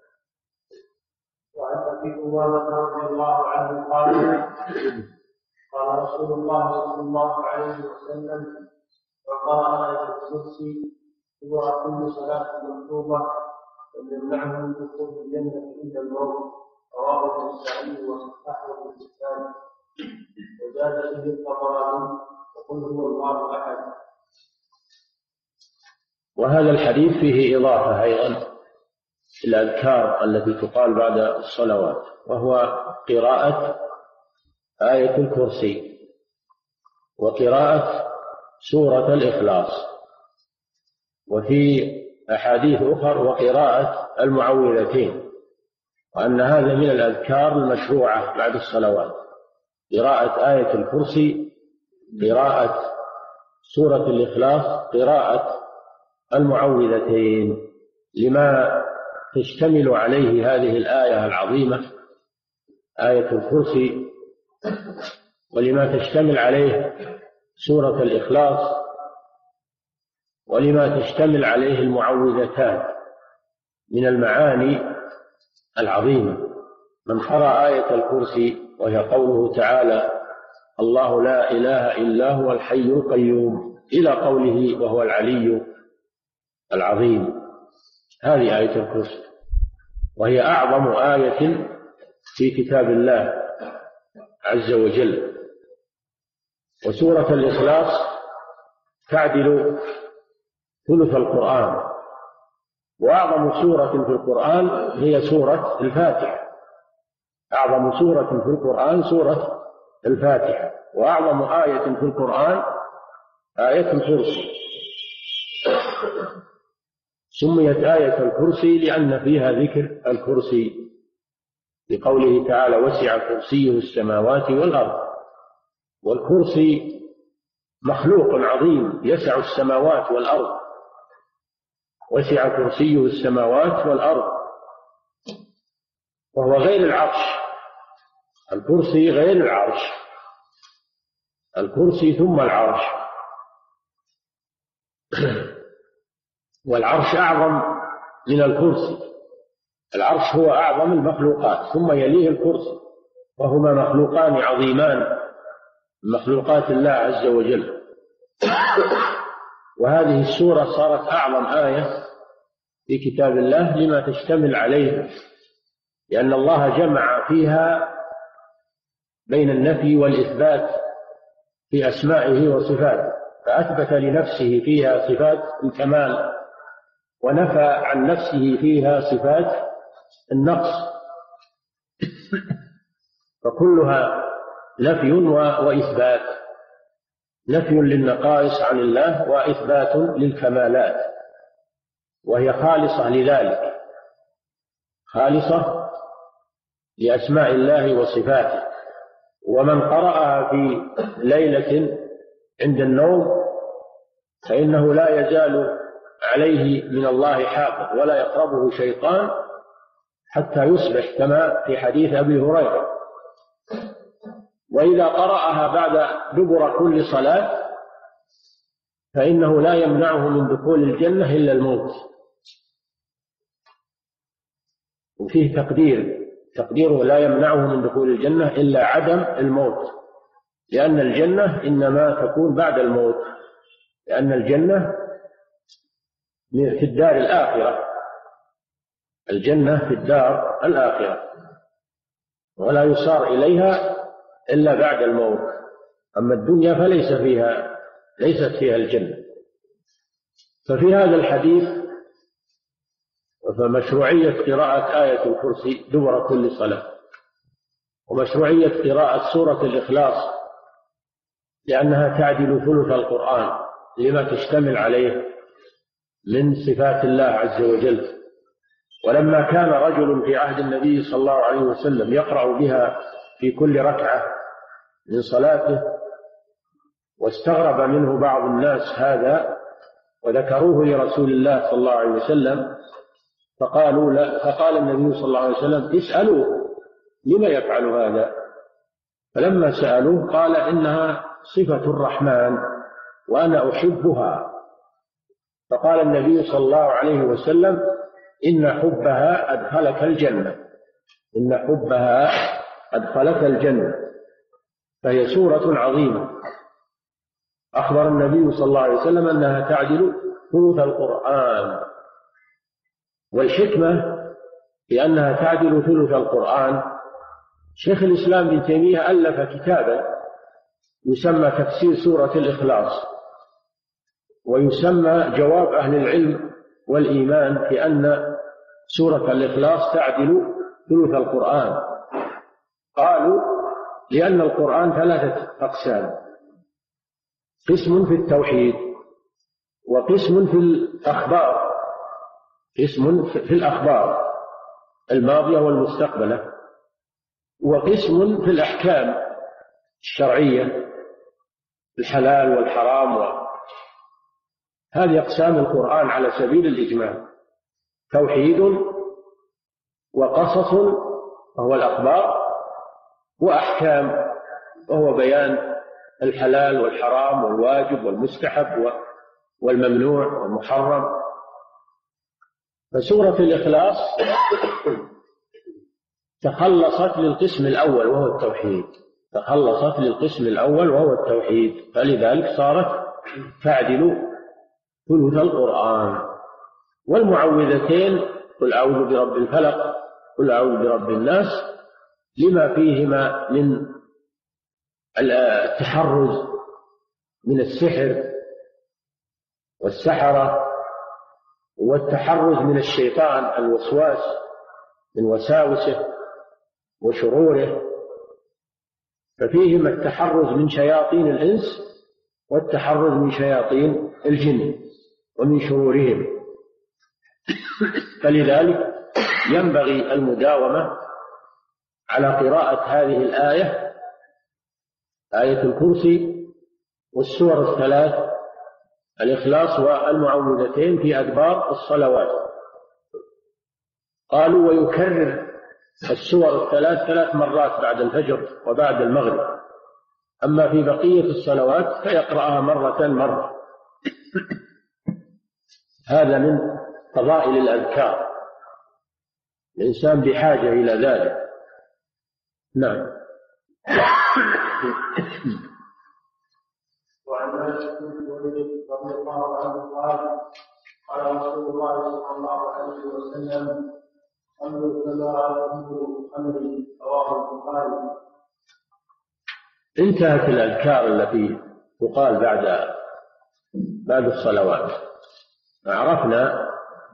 وعن ابي امامه رضي الله عنه قال: قال رسول الله صلى الله عليه وسلم: وقرأ آية الكرسي هو كل صلاة مكتوبة ويمنعه من دخول الجنة إلا الموت. رواه النسائي وصححه ابن حبان وزاد فيه الطبراني: وقل هو الله أحد. وهذا الحديث فيه إضافة أيضا الأذكار التي تقال بعد الصلوات، وهو قراءة آية الكرسي وقراءة سورة الإخلاص، وفي أحاديث أخرى وقراءة المعوذتين، وأن هذا من الأذكار المشروعة بعد الصلوات: قراءة آية الكرسي، قراءة سورة الإخلاص، قراءة المعوذتين، لما تشتمل عليه هذه الآية العظيمة آية الكرسي، ولما تشتمل عليه سورة الإخلاص، ولما تشتمل عليه المعوذتان من المعاني العظيمة. من قرأ آية الكرسي وهي قوله تعالى: الله لا إله إلا هو الحي القيوم، إلى قوله وهو العلي العظيم، هذه آية الكرسي، وهي أعظم آية في كتاب الله عز وجل. وسورة الإخلاص تعدل ثلث القرآن، وأعظم سورة في القرآن هي سورة الفاتحة. أعظم سورة في القرآن سورة الفاتحة، وأعظم آية في القرآن آية الكرسي. سميت آية الكرسي لأن فيها ذكر الكرسي، لقوله تعالى: وسع كرسيه السماوات والأرض. والكرسي مخلوق عظيم يسع السماوات والأرض، وسع كرسيه السماوات والأرض، وهو غير العرش. الكرسي غير العرش، الكرسي ثم العرش. والعرش أعظم من الكرسي، العرش هو أعظم المخلوقات ثم يليه الكرسي، وهما مخلوقان عظيمان من مخلوقات الله عز وجل. وهذه السورة صارت أعظم آية في كتاب الله لما تشتمل عليه، لأن الله جمع فيها بين النفي والإثبات في أسمائه وصفاته، فأثبت لنفسه فيها صفات الكمال ونفى عن نفسه فيها صفات النقص، فكلها نفي وإثبات، نفي للنقائص عن الله وإثبات للكمالات، وهي خالصة لذلك، خالصة لأسماء الله وصفاته. ومن قرأها في ليلة عند النوم فإنه لا يزال عليه من الله حافظ ولا يقربه شيطان حتى يصبح، كما في حديث أبي هريرة. وإذا قرأها بعد دبر كل صلاة فإنه لا يمنعه من دخول الجنة إلا الموت. وفيه تقدير، تقديره لا يمنعه من دخول الجنة إلا عدم الموت، لأن الجنة إنما تكون بعد الموت، لأن الجنة في الدار الآخرة، الجنة في الدار الآخرة ولا يصار إليها إلا بعد الموت. أما الدنيا فليس فيها، ليست فيها الجنة. ففي هذا الحديث فمشروعية قراءة آية الكرسي دبر كل صلاة، ومشروعية قراءة سورة الإخلاص لأنها تعدل ثلث القرآن لما تشتمل عليه من صفات الله عز وجل. ولما كان رجل في عهد النبي صلى الله عليه وسلم يقرأ بها في كل ركعة من صلاته، واستغرب منه بعض الناس هذا وذكروه لرسول الله صلى الله عليه وسلم، فقالوا لا، فقال النبي صلى الله عليه وسلم اسألوه لما يفعل هذا. فلما سألوه قال إنها صفة الرحمن وأنا أحبها. فقال النبي صلى الله عليه وسلم إن حبها أدخلك الجنة، إن حبها أدخلك الجنة. فهي سورة عظيمة أخبر النبي صلى الله عليه وسلم أنها تعدل ثلث القرآن. والحكمة بأنها تعدل ثلث القرآن، شيخ الإسلام ابن تيمية ألف كتابا يسمى تفسير سورة الإخلاص، ويسمى جواب أهل العلم والإيمان بأن سورة الإخلاص تعدل ثلث القرآن. قالوا لأن القرآن ثلاثة أقسام، قسم في التوحيد، وقسم في الأخبار، قسم في الأخبار الماضية والمستقبلة، وقسم في الأحكام الشرعية الحلال والحرام. هذه أقسام القرآن على سبيل الإجمال: توحيد، وقصص وهو الأخبار، وأحكام وهو بيان الحلال والحرام والواجب والمستحب والممنوع والمحرم. فسورة الإخلاص تخلصت للقسم الأول وهو التوحيد، تخلصت للقسم الأول وهو التوحيد، فلذلك صارت تعدل ثلث القرآن. والمعوذتين قل أعوذ برب الفلق قل أعوذ برب الناس لما فيهما من التحرز من السحر والسحرة، والتحرز من الشيطان الوسواس من وساوسه وشروره، ففيهما التحرز من شياطين الإنس والتحرز من شياطين الجن ومن شرورهم. فلذلك ينبغي المداومة على قراءة هذه الآية، آية الكرسي والسور الثلاث الإخلاص والمعوذتين في أدبار الصلوات. قالوا ويكرر السور الثلاث ثلاث مرات بعد الفجر وبعد المغرب، أما في بقية الصلوات فيقرأها مرة مرة. هذا من فضائل الأذكار، الإنسان بحاجة إلى ذلك. نعم. وعن مالك بن حويرث رضي الله عنه قال قال رسول الله صلى الله عليه وسلم صلوا كما رأيتموني أصلي رواه البخاري. انتهت الأذكار التي تقال بعد بعد الصلوات. عرفنا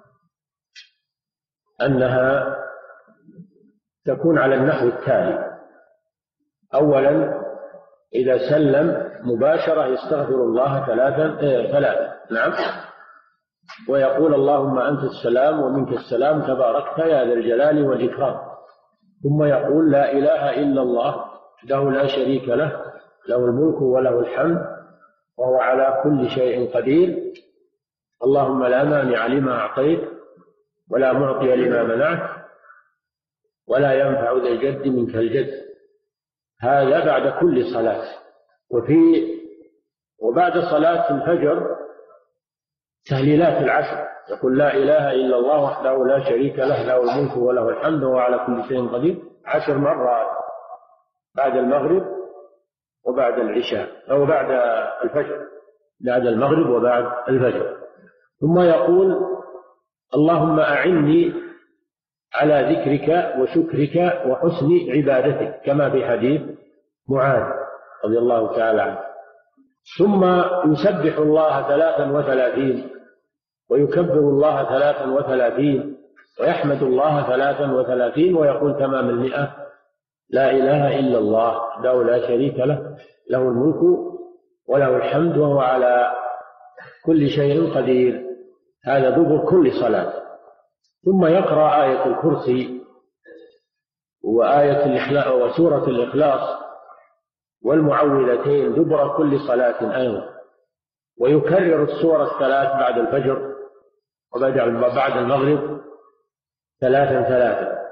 أنها تكون على النحو التالي: أولا إذا سلم مباشرة يستغفر الله ثلاثا ثلاثا نعم ويقول اللهم أنت السلام ومنك السلام تباركت يا ذا الجلال والإكرام، ثم يقول لا إله إلا الله وحده لا شريك له له الملك وله الحمد وهو على كل شيء قدير، اللهم لا مانع لما أعطيت ولا معطي لما منعت ولا ينفع ذا الجد منك الجد. هذا بعد كل صلاة. وفي وبعد صلاة الفجر تهليلات العشر، يقول لا إله إلا الله وحده لا شريك له له الملك وله الحمد وهو على كل شيء قدير عشر مرات بعد المغرب وبعد العشاء أو بعد الفجر، بعد المغرب وبعد الفجر. ثم يقول اللهم أعني على ذكرك وشكرك وحسن عبادتك كما في حديث معاذ رضي الله تعالى عنه. ثم يسبح الله ثلاثا وثلاثين ويكبر الله ثلاثا وثلاثين ويحمد الله ثلاثا وثلاثين ويقول تمام المئة لا إله إلا الله وحده لا شريك له له الملك وله الحمد وهو على كل شيء قدير. هذا دبر كل صلاة. ثم يقرأ آية الكرسي وآية الإخلاص وسورة الإخلاص والمعوذتين دبر كل صلاة أيضا، ويكرر السور الثلاث بعد الفجر وبعد المغرب ثلاثا ثلاثا.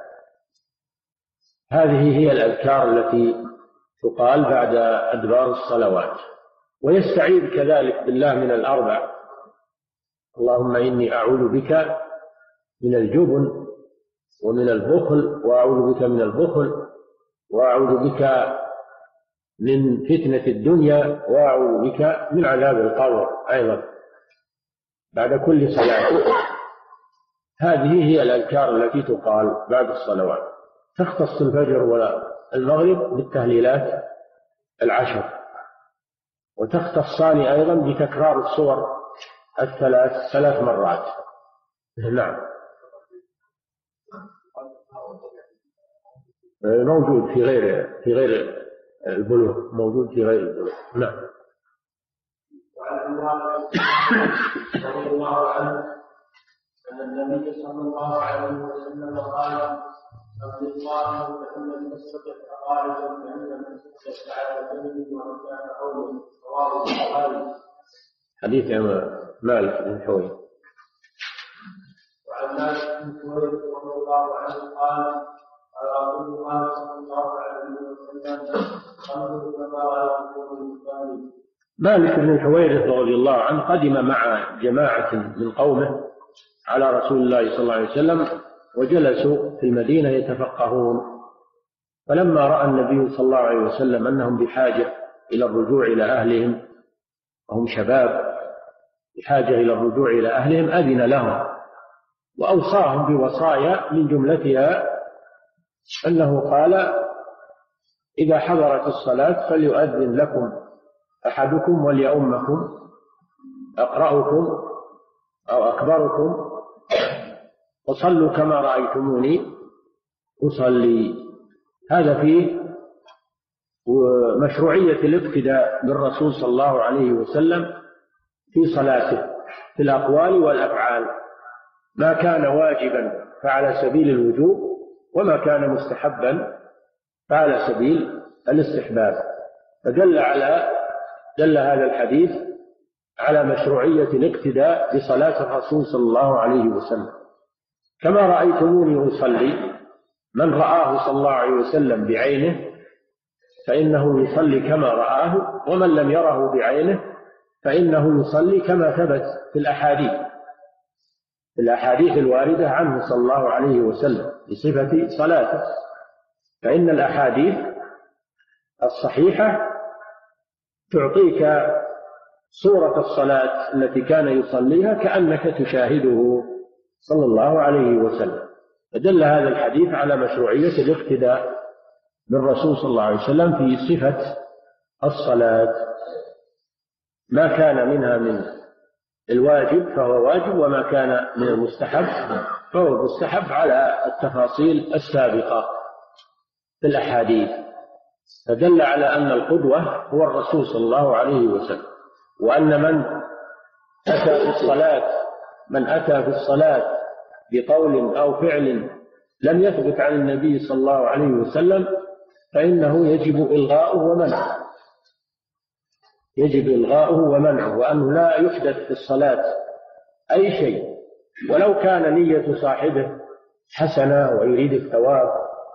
هذه هي الأذكار التي تقال بعد أدبار الصلوات. ويستعيذ كذلك بالله من الأربع: اللهم إني أعوذ بك من الجبن ومن البخل وأعوذ بك من البخل وأعوذ بك من فتنة الدنيا وأعوذ بك من عذاب القبر أيضا بعد كل صلاة. هذه هي الأذكار التي تقال بعد الصلوات. تختص الفجر والمغرب بالتهليلات العشر، وتختصان أيضا بتكرار الصور الثلاث ثلاث مرات. نعم موجود في غير في غير البلوغ، موجود في غير البلوغ. نعم. وعن عمران رضي الله عنه أن النبي صلى الله عليه وسلم قال: أرض الله فإن تستطع قائلا فإن تستطع على جنبه وإن كان قوله رواه البخاري. حديث مالك بن حويرث. وعن مالك بن حويرث رضي الله عنه قال: قال رسول الله صلى الله عليه وسلم: صلوا كما رأيتموني أصلي. مالك بن حويرث رضي الله عنه قدم مع جماعة من قومه على رسول الله صلى الله عليه وسلم وجلسوا في المدينة يتفقهون، فلما رأى النبي صلى الله عليه وسلم أنهم بحاجة إلى الرجوع إلى أهلهم وهم شباب بحاجة إلى الرجوع إلى أهلهم أذن لهم وأوصاهم بوصايا من جملتها أنه قال: إذا حضرت الصلاة فليؤذن لكم أحدكم وليؤمكم أقرأكم أو أكبركم وصلوا كما رأيتموني أصلي. هذا فيه مشروعية الاقتداء بالرسول صلى الله عليه وسلم في صلاته في الأقوال والأفعال، ما كان واجبا فعلى سبيل الوجوب وما كان مستحبا فعلى سبيل الاستحباب. فدل على دل هذا الحديث على مشروعية الاقتداء بصلاة الرسول صلى الله عليه وسلم. كما رأيتموني أصلي، من رآه صلى الله عليه وسلم بعينه فإنه يصلي كما رآه، ومن لم يره بعينه فإنه يصلي كما ثبت في الأحاديث في الأحاديث الواردة عنه صلى الله عليه وسلم بصفة صلاته. فإن الأحاديث الصحيحة تعطيك صورة الصلاة التي كان يصليها كأنك تشاهده صلى الله عليه وسلم. فدل هذا الحديث على مشروعية الاقتداء بالرسول صلى الله عليه وسلم في صفة الصلاة، ما كان منها من الواجب فهو واجب، وما كان من المستحب فهو مستحب على التفاصيل السابقة في الأحاديث. فدل على أن القدوة هو الرسول صلى الله عليه وسلم، وأن من أتى في الصلاة من أتى في الصلاة بقول أو فعل لم يثبت عن النبي صلى الله عليه وسلم فإنه يجب إلغاؤه ومنعه يجب إلغاؤه ومنعه وأنه لا يحدث في الصلاة أي شيء ولو كان نية صاحبه حسنة ويريد الثواب،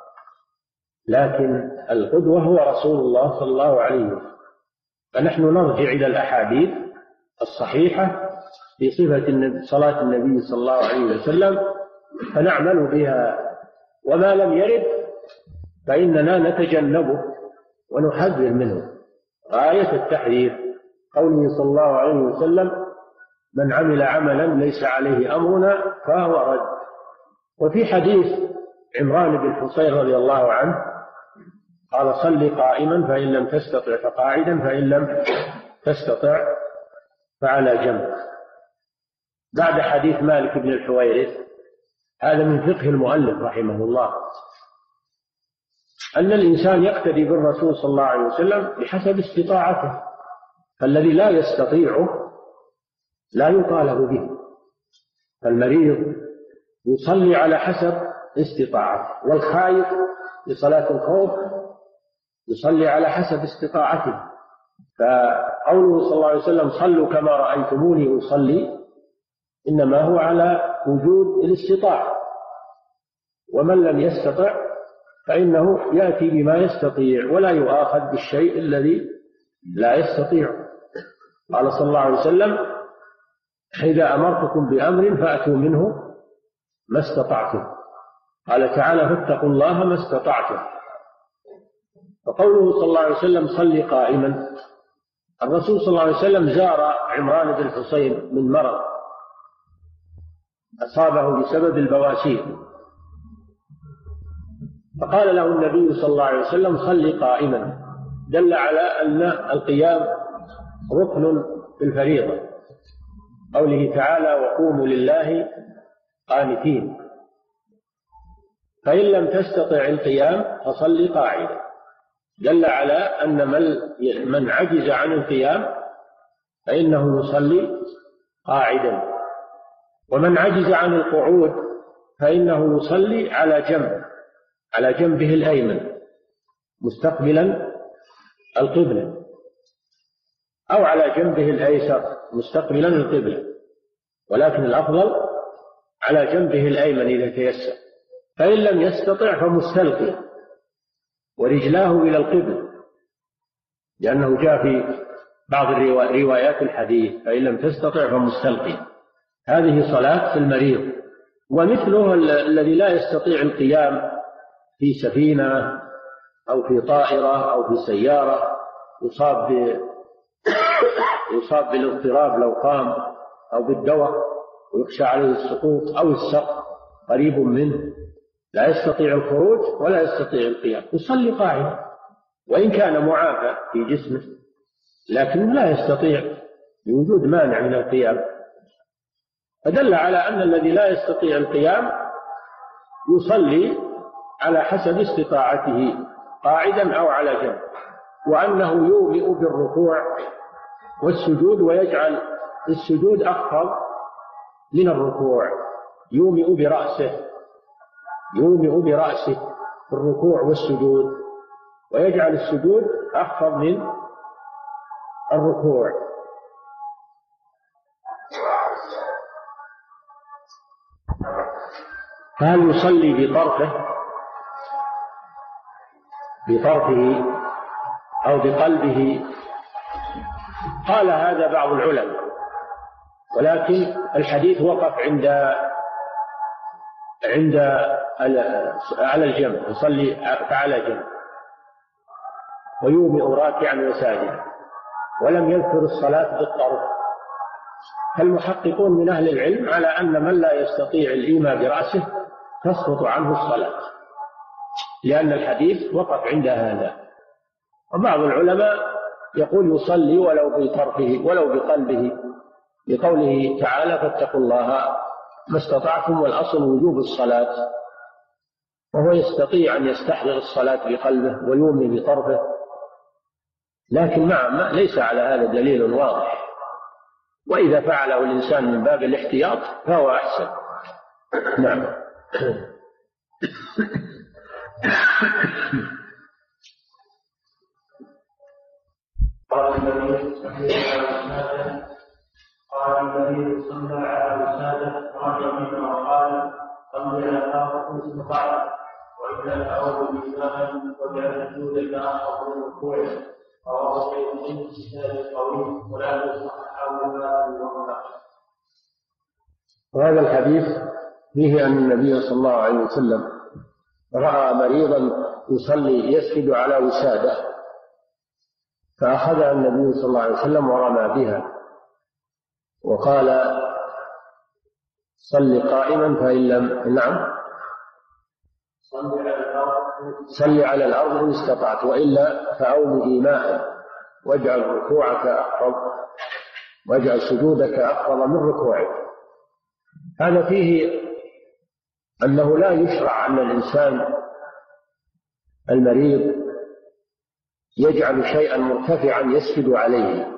لكن القدوة هو رسول الله صلى الله عليه وسلم. فنحن نرجع إلى الأحاديث الصحيحة في صفة صلاة النبي صلى الله عليه وسلم فنعمل بها، وما لم يرد فإننا نتجنبه ونحذر منه غاية التحذير. قوله صلى الله عليه وسلم: من عمل عملا ليس عليه أمرنا فهو رد. وفي حديث عمران بن حصين رضي الله عنه قال: صل قائما فإن لم تستطع فقاعدا فإن لم تستطع فعلى جنب. بعد حديث مالك بن الحويرث، هذا من فقه المؤلف رحمه الله، أن الإنسان يقتدي بالرسول صلى الله عليه وسلم بحسب استطاعته، فالذي لا يستطيعه لا يطالب به. فالمريض يصلي على حسب استطاعته، والخائف لصلاة الخوف يصلي على حسب استطاعته. فقوله صلى الله عليه وسلم: صلوا كما رأيتموني أصلي، إنما هو على وجود الاستطاعة، ومن لم يستطع فإنه يأتي بما يستطيع ولا يؤاخذ بالشيء الذي لا يستطيع. قال صلى الله عليه وسلم: إذا أمرتكم بأمر فأتوا منه ما استطعتم. قال تعالى: فاتقوا الله ما استطعتم. فقوله صلى الله عليه وسلم: صل قائما، الرسول صلى الله عليه وسلم زار عمران بن حصين من مرض أصابه بسبب البواسير، فقال له النبي صلى الله عليه وسلم: صل قائما، دل على أن القيام ركن في الفريضة. قوله تعالى: وقوموا لله قانتين. فإن لم تستطع القيام فصل قاعدا، دل على أن من عجز عن القيام فإنه يصلي قاعدا، ومن عجز عن القعود فإنه يصلي على جنب على جنبه الأيمن مستقبلا القبلة، أو على جنبه الأيسر مستقبلا القبلة، ولكن الأفضل على جنبه الأيمن إذا تيسر. فإن لم يستطع فمستلقيا ورجلاه إلى القبلة، لأنه جاء في بعض روايات الحديث: فإن لم تستطع فمستلقيا. هذه صلاة المريض. ومثله الذي لا يستطيع القيام في سفينة أو في طائرة أو في سيارة، يصاب ب... يصاب بالاضطراب لو قام، أو بالدواء ويخشى عليه السقوط، أو السقط قريب منه، لا يستطيع الخروج ولا يستطيع القيام، يصلي قاعدا وإن كان معافى في جسمه، لكنه لا يستطيع لوجود مانع من القيام. فدل على أن الذي لا يستطيع القيام يصلي على حسب استطاعته قاعدا أو على جنب، وأنه يومئ بالركوع والسجود ويجعل السجود أخفض من الركوع، يومئ برأسه يومئ برأسه في الركوع والسجود، ويجعل السجود أخفض من الركوع. فهل يصلي بطرفه بطرفه أو بقلبه؟ قال هذا بعض العلماء، ولكن الحديث وقف عند عند على الجنب، يصلي فعلى جنب ويومئ راكعا وساجدا. ولم يذكر الصلاة بالطرف. فالمحققون من أهل العلم على أن من لا يستطيع الإيماء برأسه تسقط عنه الصلاة، لأن الحديث وقف عند هذا. وبعض العلماء يقول يصلي ولو بطرفه ولو بقلبه، لقوله تعالى فاتقوا الله ما استطعتم، والأصل وجوب الصلاة، وهو يستطيع أن يستحضر الصلاة بقلبه ويومي بطرفه، لكن مع ليس على هذا دليل واضح، وإذا فعله الإنسان من باب الاحتياط فهو أحسن. نعم. قال النبي صلى الله عليه وسلم رجع منه وقال صلي على الارض استطعت، واذا تعود بإمام وجعل سجودك اخر من ركوعه، رواه مسلم في كتاب القوي ولا يصح هذا الوقت. وهذا الحديث فيه أن النبي صلى الله عليه وسلم رأى مريضا يصلي يسجد على وسادة، فأخذها النبي صلى الله عليه وسلم ورمى بها وقال صل قائما فإن لم نعم صل على الأرض إن استطعت، وإلا فأوم إيماء واجعل ركوعك أخفض واجعل سجودك أخفض من ركوعك. هذا فيه أنه لا يشرع أن الإنسان المريض يجعل شيئا مرتفعا يسجد عليه،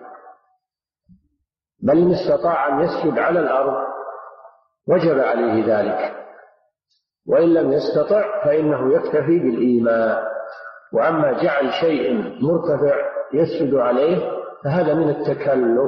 بل إن استطاع أن يسجد على الأرض وجب عليه ذلك، وإن لم يستطع فإنه يكتفي بالإيماء. وأما جعل شيء مرتفع يسجد عليه فهذا من التكلف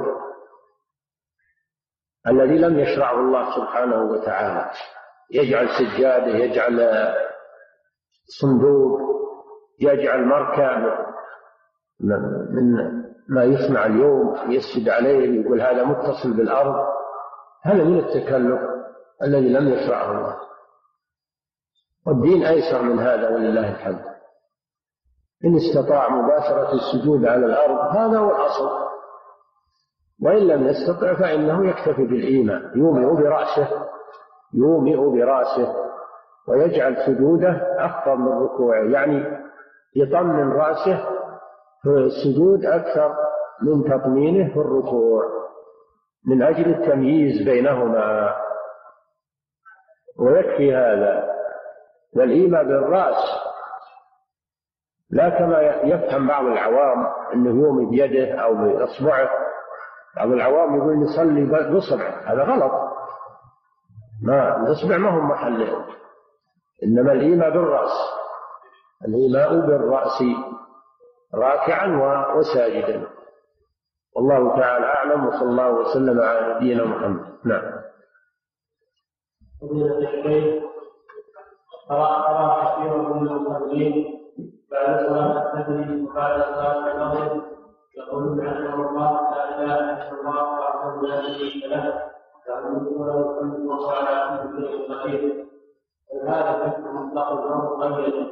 الذي لم يشرعه الله سبحانه وتعالى، يجعل سجادة، يجعل صندوق، يجعل مركب من ما يسمع اليوم يسجد عليه، يقول هذا متصل بالأرض، هذا من التكلف الذي لم يشرعه الله. والدين أيسر من هذا ولله الحمد. إن استطاع مباشرة السجود على الأرض هذا هو الأصل، وإن لم يستطع فإنه يكتفي بالإيمان، يومئ برأسه يومئ برأسه ويجعل سجوده أخفض من ركوعه، يعني يطمن رأسه في السجود أكثر من تطمينه في الركوع من أجل التمييز بينهما، ويكفي هذا. والإيمان بالرأس لا كما يفهم بعض العوام أنه يومي بيده أو بإصبعه. بعض العوام يقول يصلي بإصبعه، هذا غلط، ما الإصبع ما هو محله، إنما الإيمان بالرأس، الإيمان بالرأس راكعا وساجدا. والله تعالى أعلم، وصلى الله وسلم على نبينا محمد. نعم. قرأ كثير من المصلين بعد صلاة الفجر وبعد صلاة المغرب يقولون رحمه الله لا إله إلا الله وحده لا شريك له يعبدون ويصلون وصلاة كل شيء قدير. هذا ذكر مطلق أو مقيد؟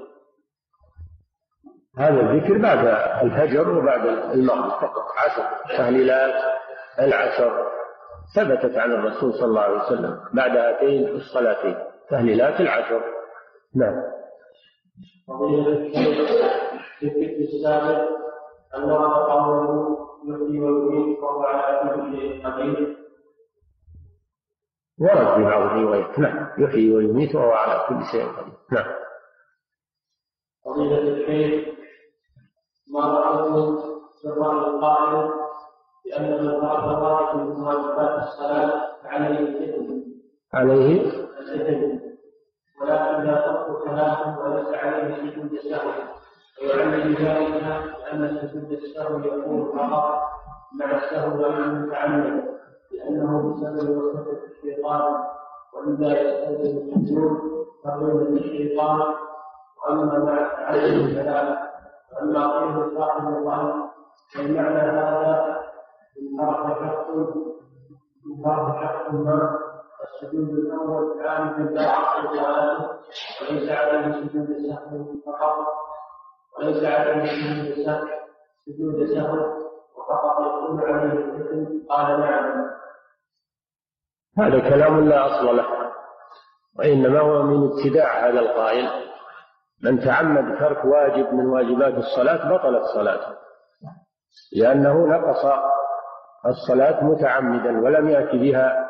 هذا الذكر بعد الفجر وبعد المغرب فقط، عشر تهليلات العشر ثبتت عن الرسول صلى الله عليه وسلم بعد هاتين الصلاتين، تهليلات العشر. نعم. فضيلة الشيخ في الفقه السابق أن قوله يحيي ويميت وهو على كل شيء قدير، ورد في بعض الروايات. نعم، يحيي ويميت وهو على كل شيء قدير. نعم. فضيلة الشيخ ما رأيتم سر القائل بأن من فرض واحد من واجبات الصلاة عليه الإثم عليه الإثم ولكن لا تخطو ثلاث وليس عليه سجود السهو، ويعلم ذلك أن سجود السهو يكون فقط مع السهو غير المتعمد، لأنه بسبب وسوسة الشيطان، ولذا يستلزم السجود فرض الشيطان. وأما مع التعلم فلا. وأما قيل صاحب الله فمعنى هذا إن فرق شخص إن فرق شخص ما السجود الأول كان من بعض الصلاة وليس عليه سجود السهو فقط، وليس عليه سجود السهو سجود سهو وفقط يكون عليه الإثم؟ قال نعم. هذا كلام لا أصل له، وإنما هو من ابتداع هذا القائل. من تعمد ترك واجب من واجبات الصلاة بطلت صلاته، لأنه نقص الصلاة متعمدا ولم يأتي بها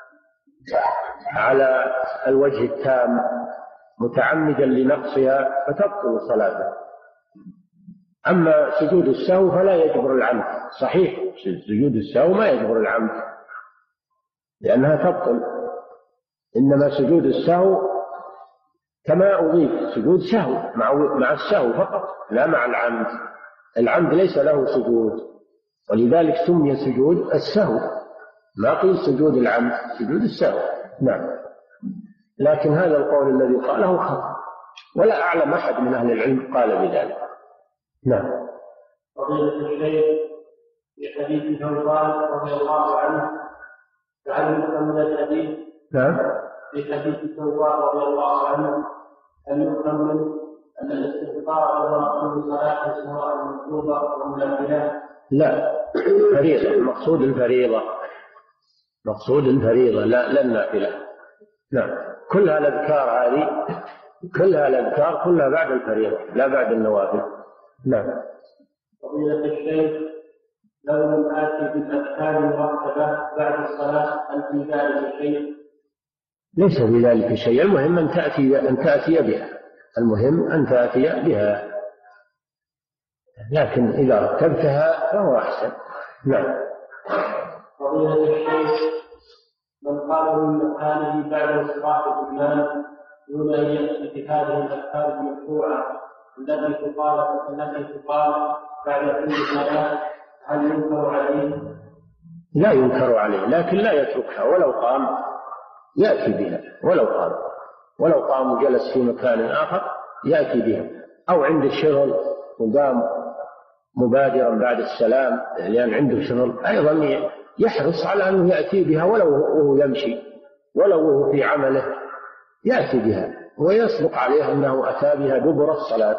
على الوجه التام، متعمدا لنقصها فتبطل صلاته. أما سجود السهو فلا يجبر العمد، صحيح سجود السهو ما يجبر العمد لأنها تبطل، إنما سجود السهو كما أضيف سجود سهو مع السهو فقط لا مع العمد. العمد ليس له سجود، ولذلك سمي سجود السهو، ما قيل سجود العمد، سجود السهو. نعم، لكن هذا القول الذي قاله خطأ، ولا أعلم أحد من أهل العلم قال بذلك. نعم. فضيلة الشيخ، في حديث ثوبان رضي الله عنه تعلم من الحديث. نعم. في حديث ثوبان رضي الله عنه أن يفهم أن الاستغفار وراء كل صلاة سواء مفروضة أو نافلة؟ لا، فريضة، المقصود الفريضة، مقصود الفريضة لا لا النافلة. نعم، كلها الأذكار هذه كلها الأذكار كلها بعد الفريضة لا بعد النوافل. نعم. فضيلة الشيخ، لو لم آتي بالأذكار المرتبة بعد الصلاة هل في ذلك شيء؟ ليس في ذلك شيء، المهم أن تأتي أن تأتي بها، المهم أن تأتي بها، لكن إذا رتبتها فهو أحسن. نعم. فضيلة الشيخ، من قال من مكانه بعد انصراف الإمام دون أن يأتي بهذه الأذكار المشروعة التي تقال التي تقال بعد كل صلاة هل ينكر عليه؟ لا ينكر عليه، لكن لا يتركها، ولو قام يأتي بها، ولو قام ولو قام وجلس في مكان آخر يأتي بها، أو عند الشغل وقام مبادرا بعد السلام لأن عنده شغل أيضا يحرص على أنه يأتي بها، ولو هو يمشي ولو هو في عمله يأتي بها، ويصدق عليه أنه أتى بها دبر الصلاة.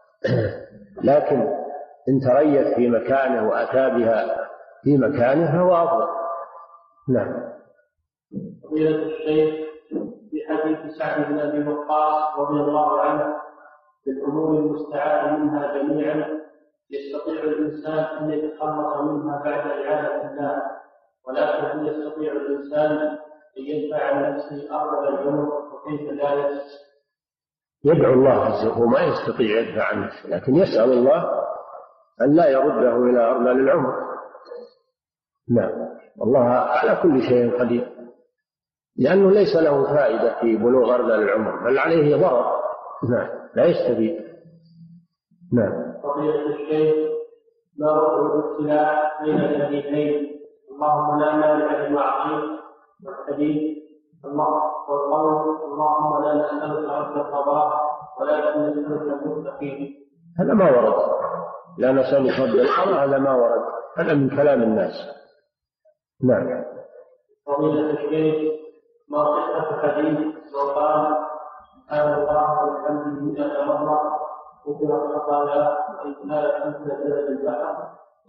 لكن إن تريث في مكانه وأتى بها في مكانه فهو أفضل. نعم. فضيلة الشيخ، في حديث سعد بن أبي وقاص رضي الله عنه في الأمور المستعاذ منها جميعا يستطيع الإنسان أن يتخلص منها بعد إعادة الله، ولكن هل يستطيع الإنسان أن يدفع عن نفسه أرض العمر وكيف ذلك؟ يدعو الله، هو ما يستطيع يدفع عن نفسه، لكن يسأل الله أن لا يرده إلى أرض العمر. نعم، والله على كل شيء قدير، لأنه ليس له فائدة في بلوغ أرض العمر بل عليه ضرر. نعم، لا يستفيد. نعم. فضيلة الشيخ، ما رؤى الابتلاء بين الحديثين اللهم لا مانع لما أعطيت والحديث الله والقول اللهم لا نسألك رد القضاء ولكن نسألك المتقين؟ هذا ما ورد، لا نسألك رد القضاء، هذا ما ورد، هذا من كلام الناس. نعم. فضيلة الشيخ، ما صحة حديث لو قال سبحان الله والحمد لله مرة وكما الخطايا وإن كانت مثل البحر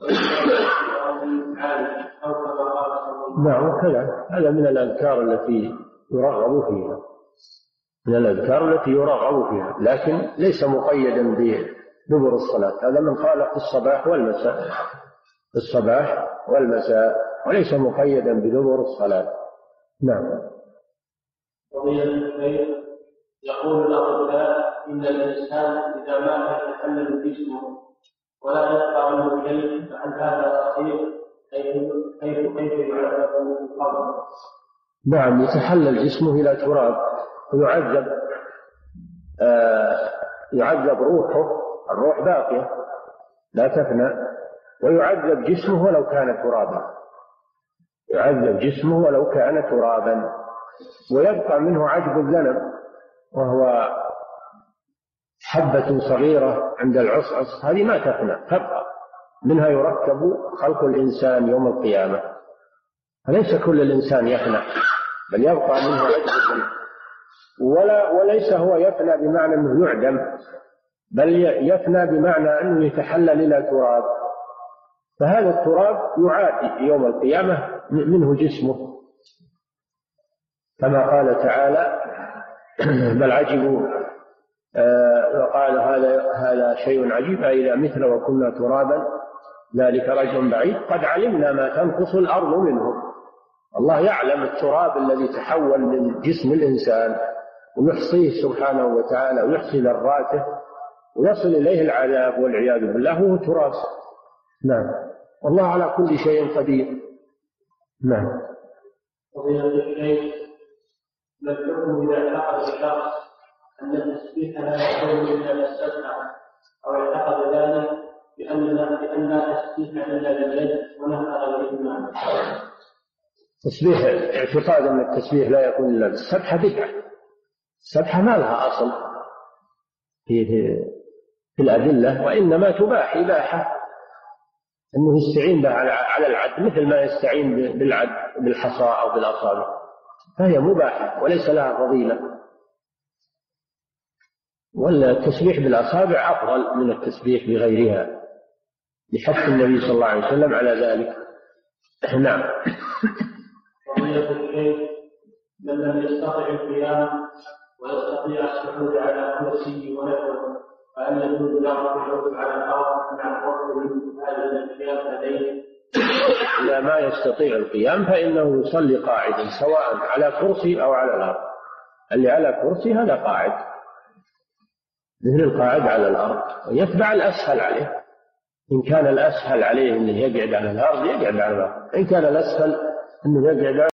أو كما قال صلى الله. نعم، كذا، هذا من الأذكار التي يرغب فيها، من الأذكار التي يرغب فيها، لكن ليس مقيدا بدبر الصلاة، هذا من قال في الصباح والمساء، في الصباح والمساء، وليس مقيدا بدبر الصلاة. نعم. فضيلة الشيخ، يقول الأطباء إن الإنسان إذا مات يتحلل جسمه ولا يبقى منه شيء، فهل هذا صحيح؟ كيف كيف يعذب في القبر؟ نعم، يتحلل جسمه إلى تراب ويعذب، آه يعذب روحه، الروح باقية لا تفنى، ويعذب جسمه ولو كان ترابا، يعذب جسمه ولو كان ترابا، ويبقى منه عجب الذنب وهو حبة صغيرة عند العصعص، هذه ما تفنى تبقى، منها يركب خلق الإنسان يوم القيامة، فليس كل الإنسان يفنى بل يبقى منه عجب الذنب، ولا وليس هو يفنى بمعنى أنه يعدم، بل يفنى بمعنى أنه يتحلل إلى تراب، فهذا التراب يعاد يوم القيامة منه جسمه، كما قال تعالى بل عجبوا وقال هذا هذا شيء عجيب أئذا متنا وكنا ترابا ذلك رجل بعيد قد علمنا ما تنقص الأرض منهم. الله يعلم التراب الذي تحول من جسم الإنسان ويحصيه سبحانه وتعالى ويحصي ذراته ويصل إليه العذاب والعياذ بالله هو تراب. نعم، والله على كل شيء قدير. نعم. فضيلة الشيخ، ما الحكم إذا اعتقد الشخص أن التسبيح لا يكون إلا بالسبحة أو اعتقد ذلك بأن بأن لا تسبيح إلا باليد ونفخ بالإيمان؟ تسبيح اعتقاد أن التسبيح لا يكون إلا بالسبحة بدعة. السبحة ما لها أصل في في الأدلة، وإنما تباح إباحة أنه يستعين بها على العد مثل ما يستعين بالعد بالحصى أو بالأصابع، فهي مباحة وليس لها فضيلة. والتسبيح بالأصابع أفضل من التسبيح بغيرها لحث النبي صلى الله عليه وسلم على ذلك. نعم. فضيلة الشيخ، من لم يستطع القيام ويستطيع الصعود على كرسي ونحوه فهل يجوز له الصعود على الأرض مع وقت هذا القيام لديه؟ إذا ما يستطيع القيام فإنه يصلي قاعدا سواء على كرسي أو على الأرض. اللي على كرسي هذا قاعد مثل القاعد على الأرض، ويتبع الأسهل عليه. إن كان الأسهل عليه أنه يقعد على الأرض يقعد على الأرض، إن كان الأسهل أنه يقعد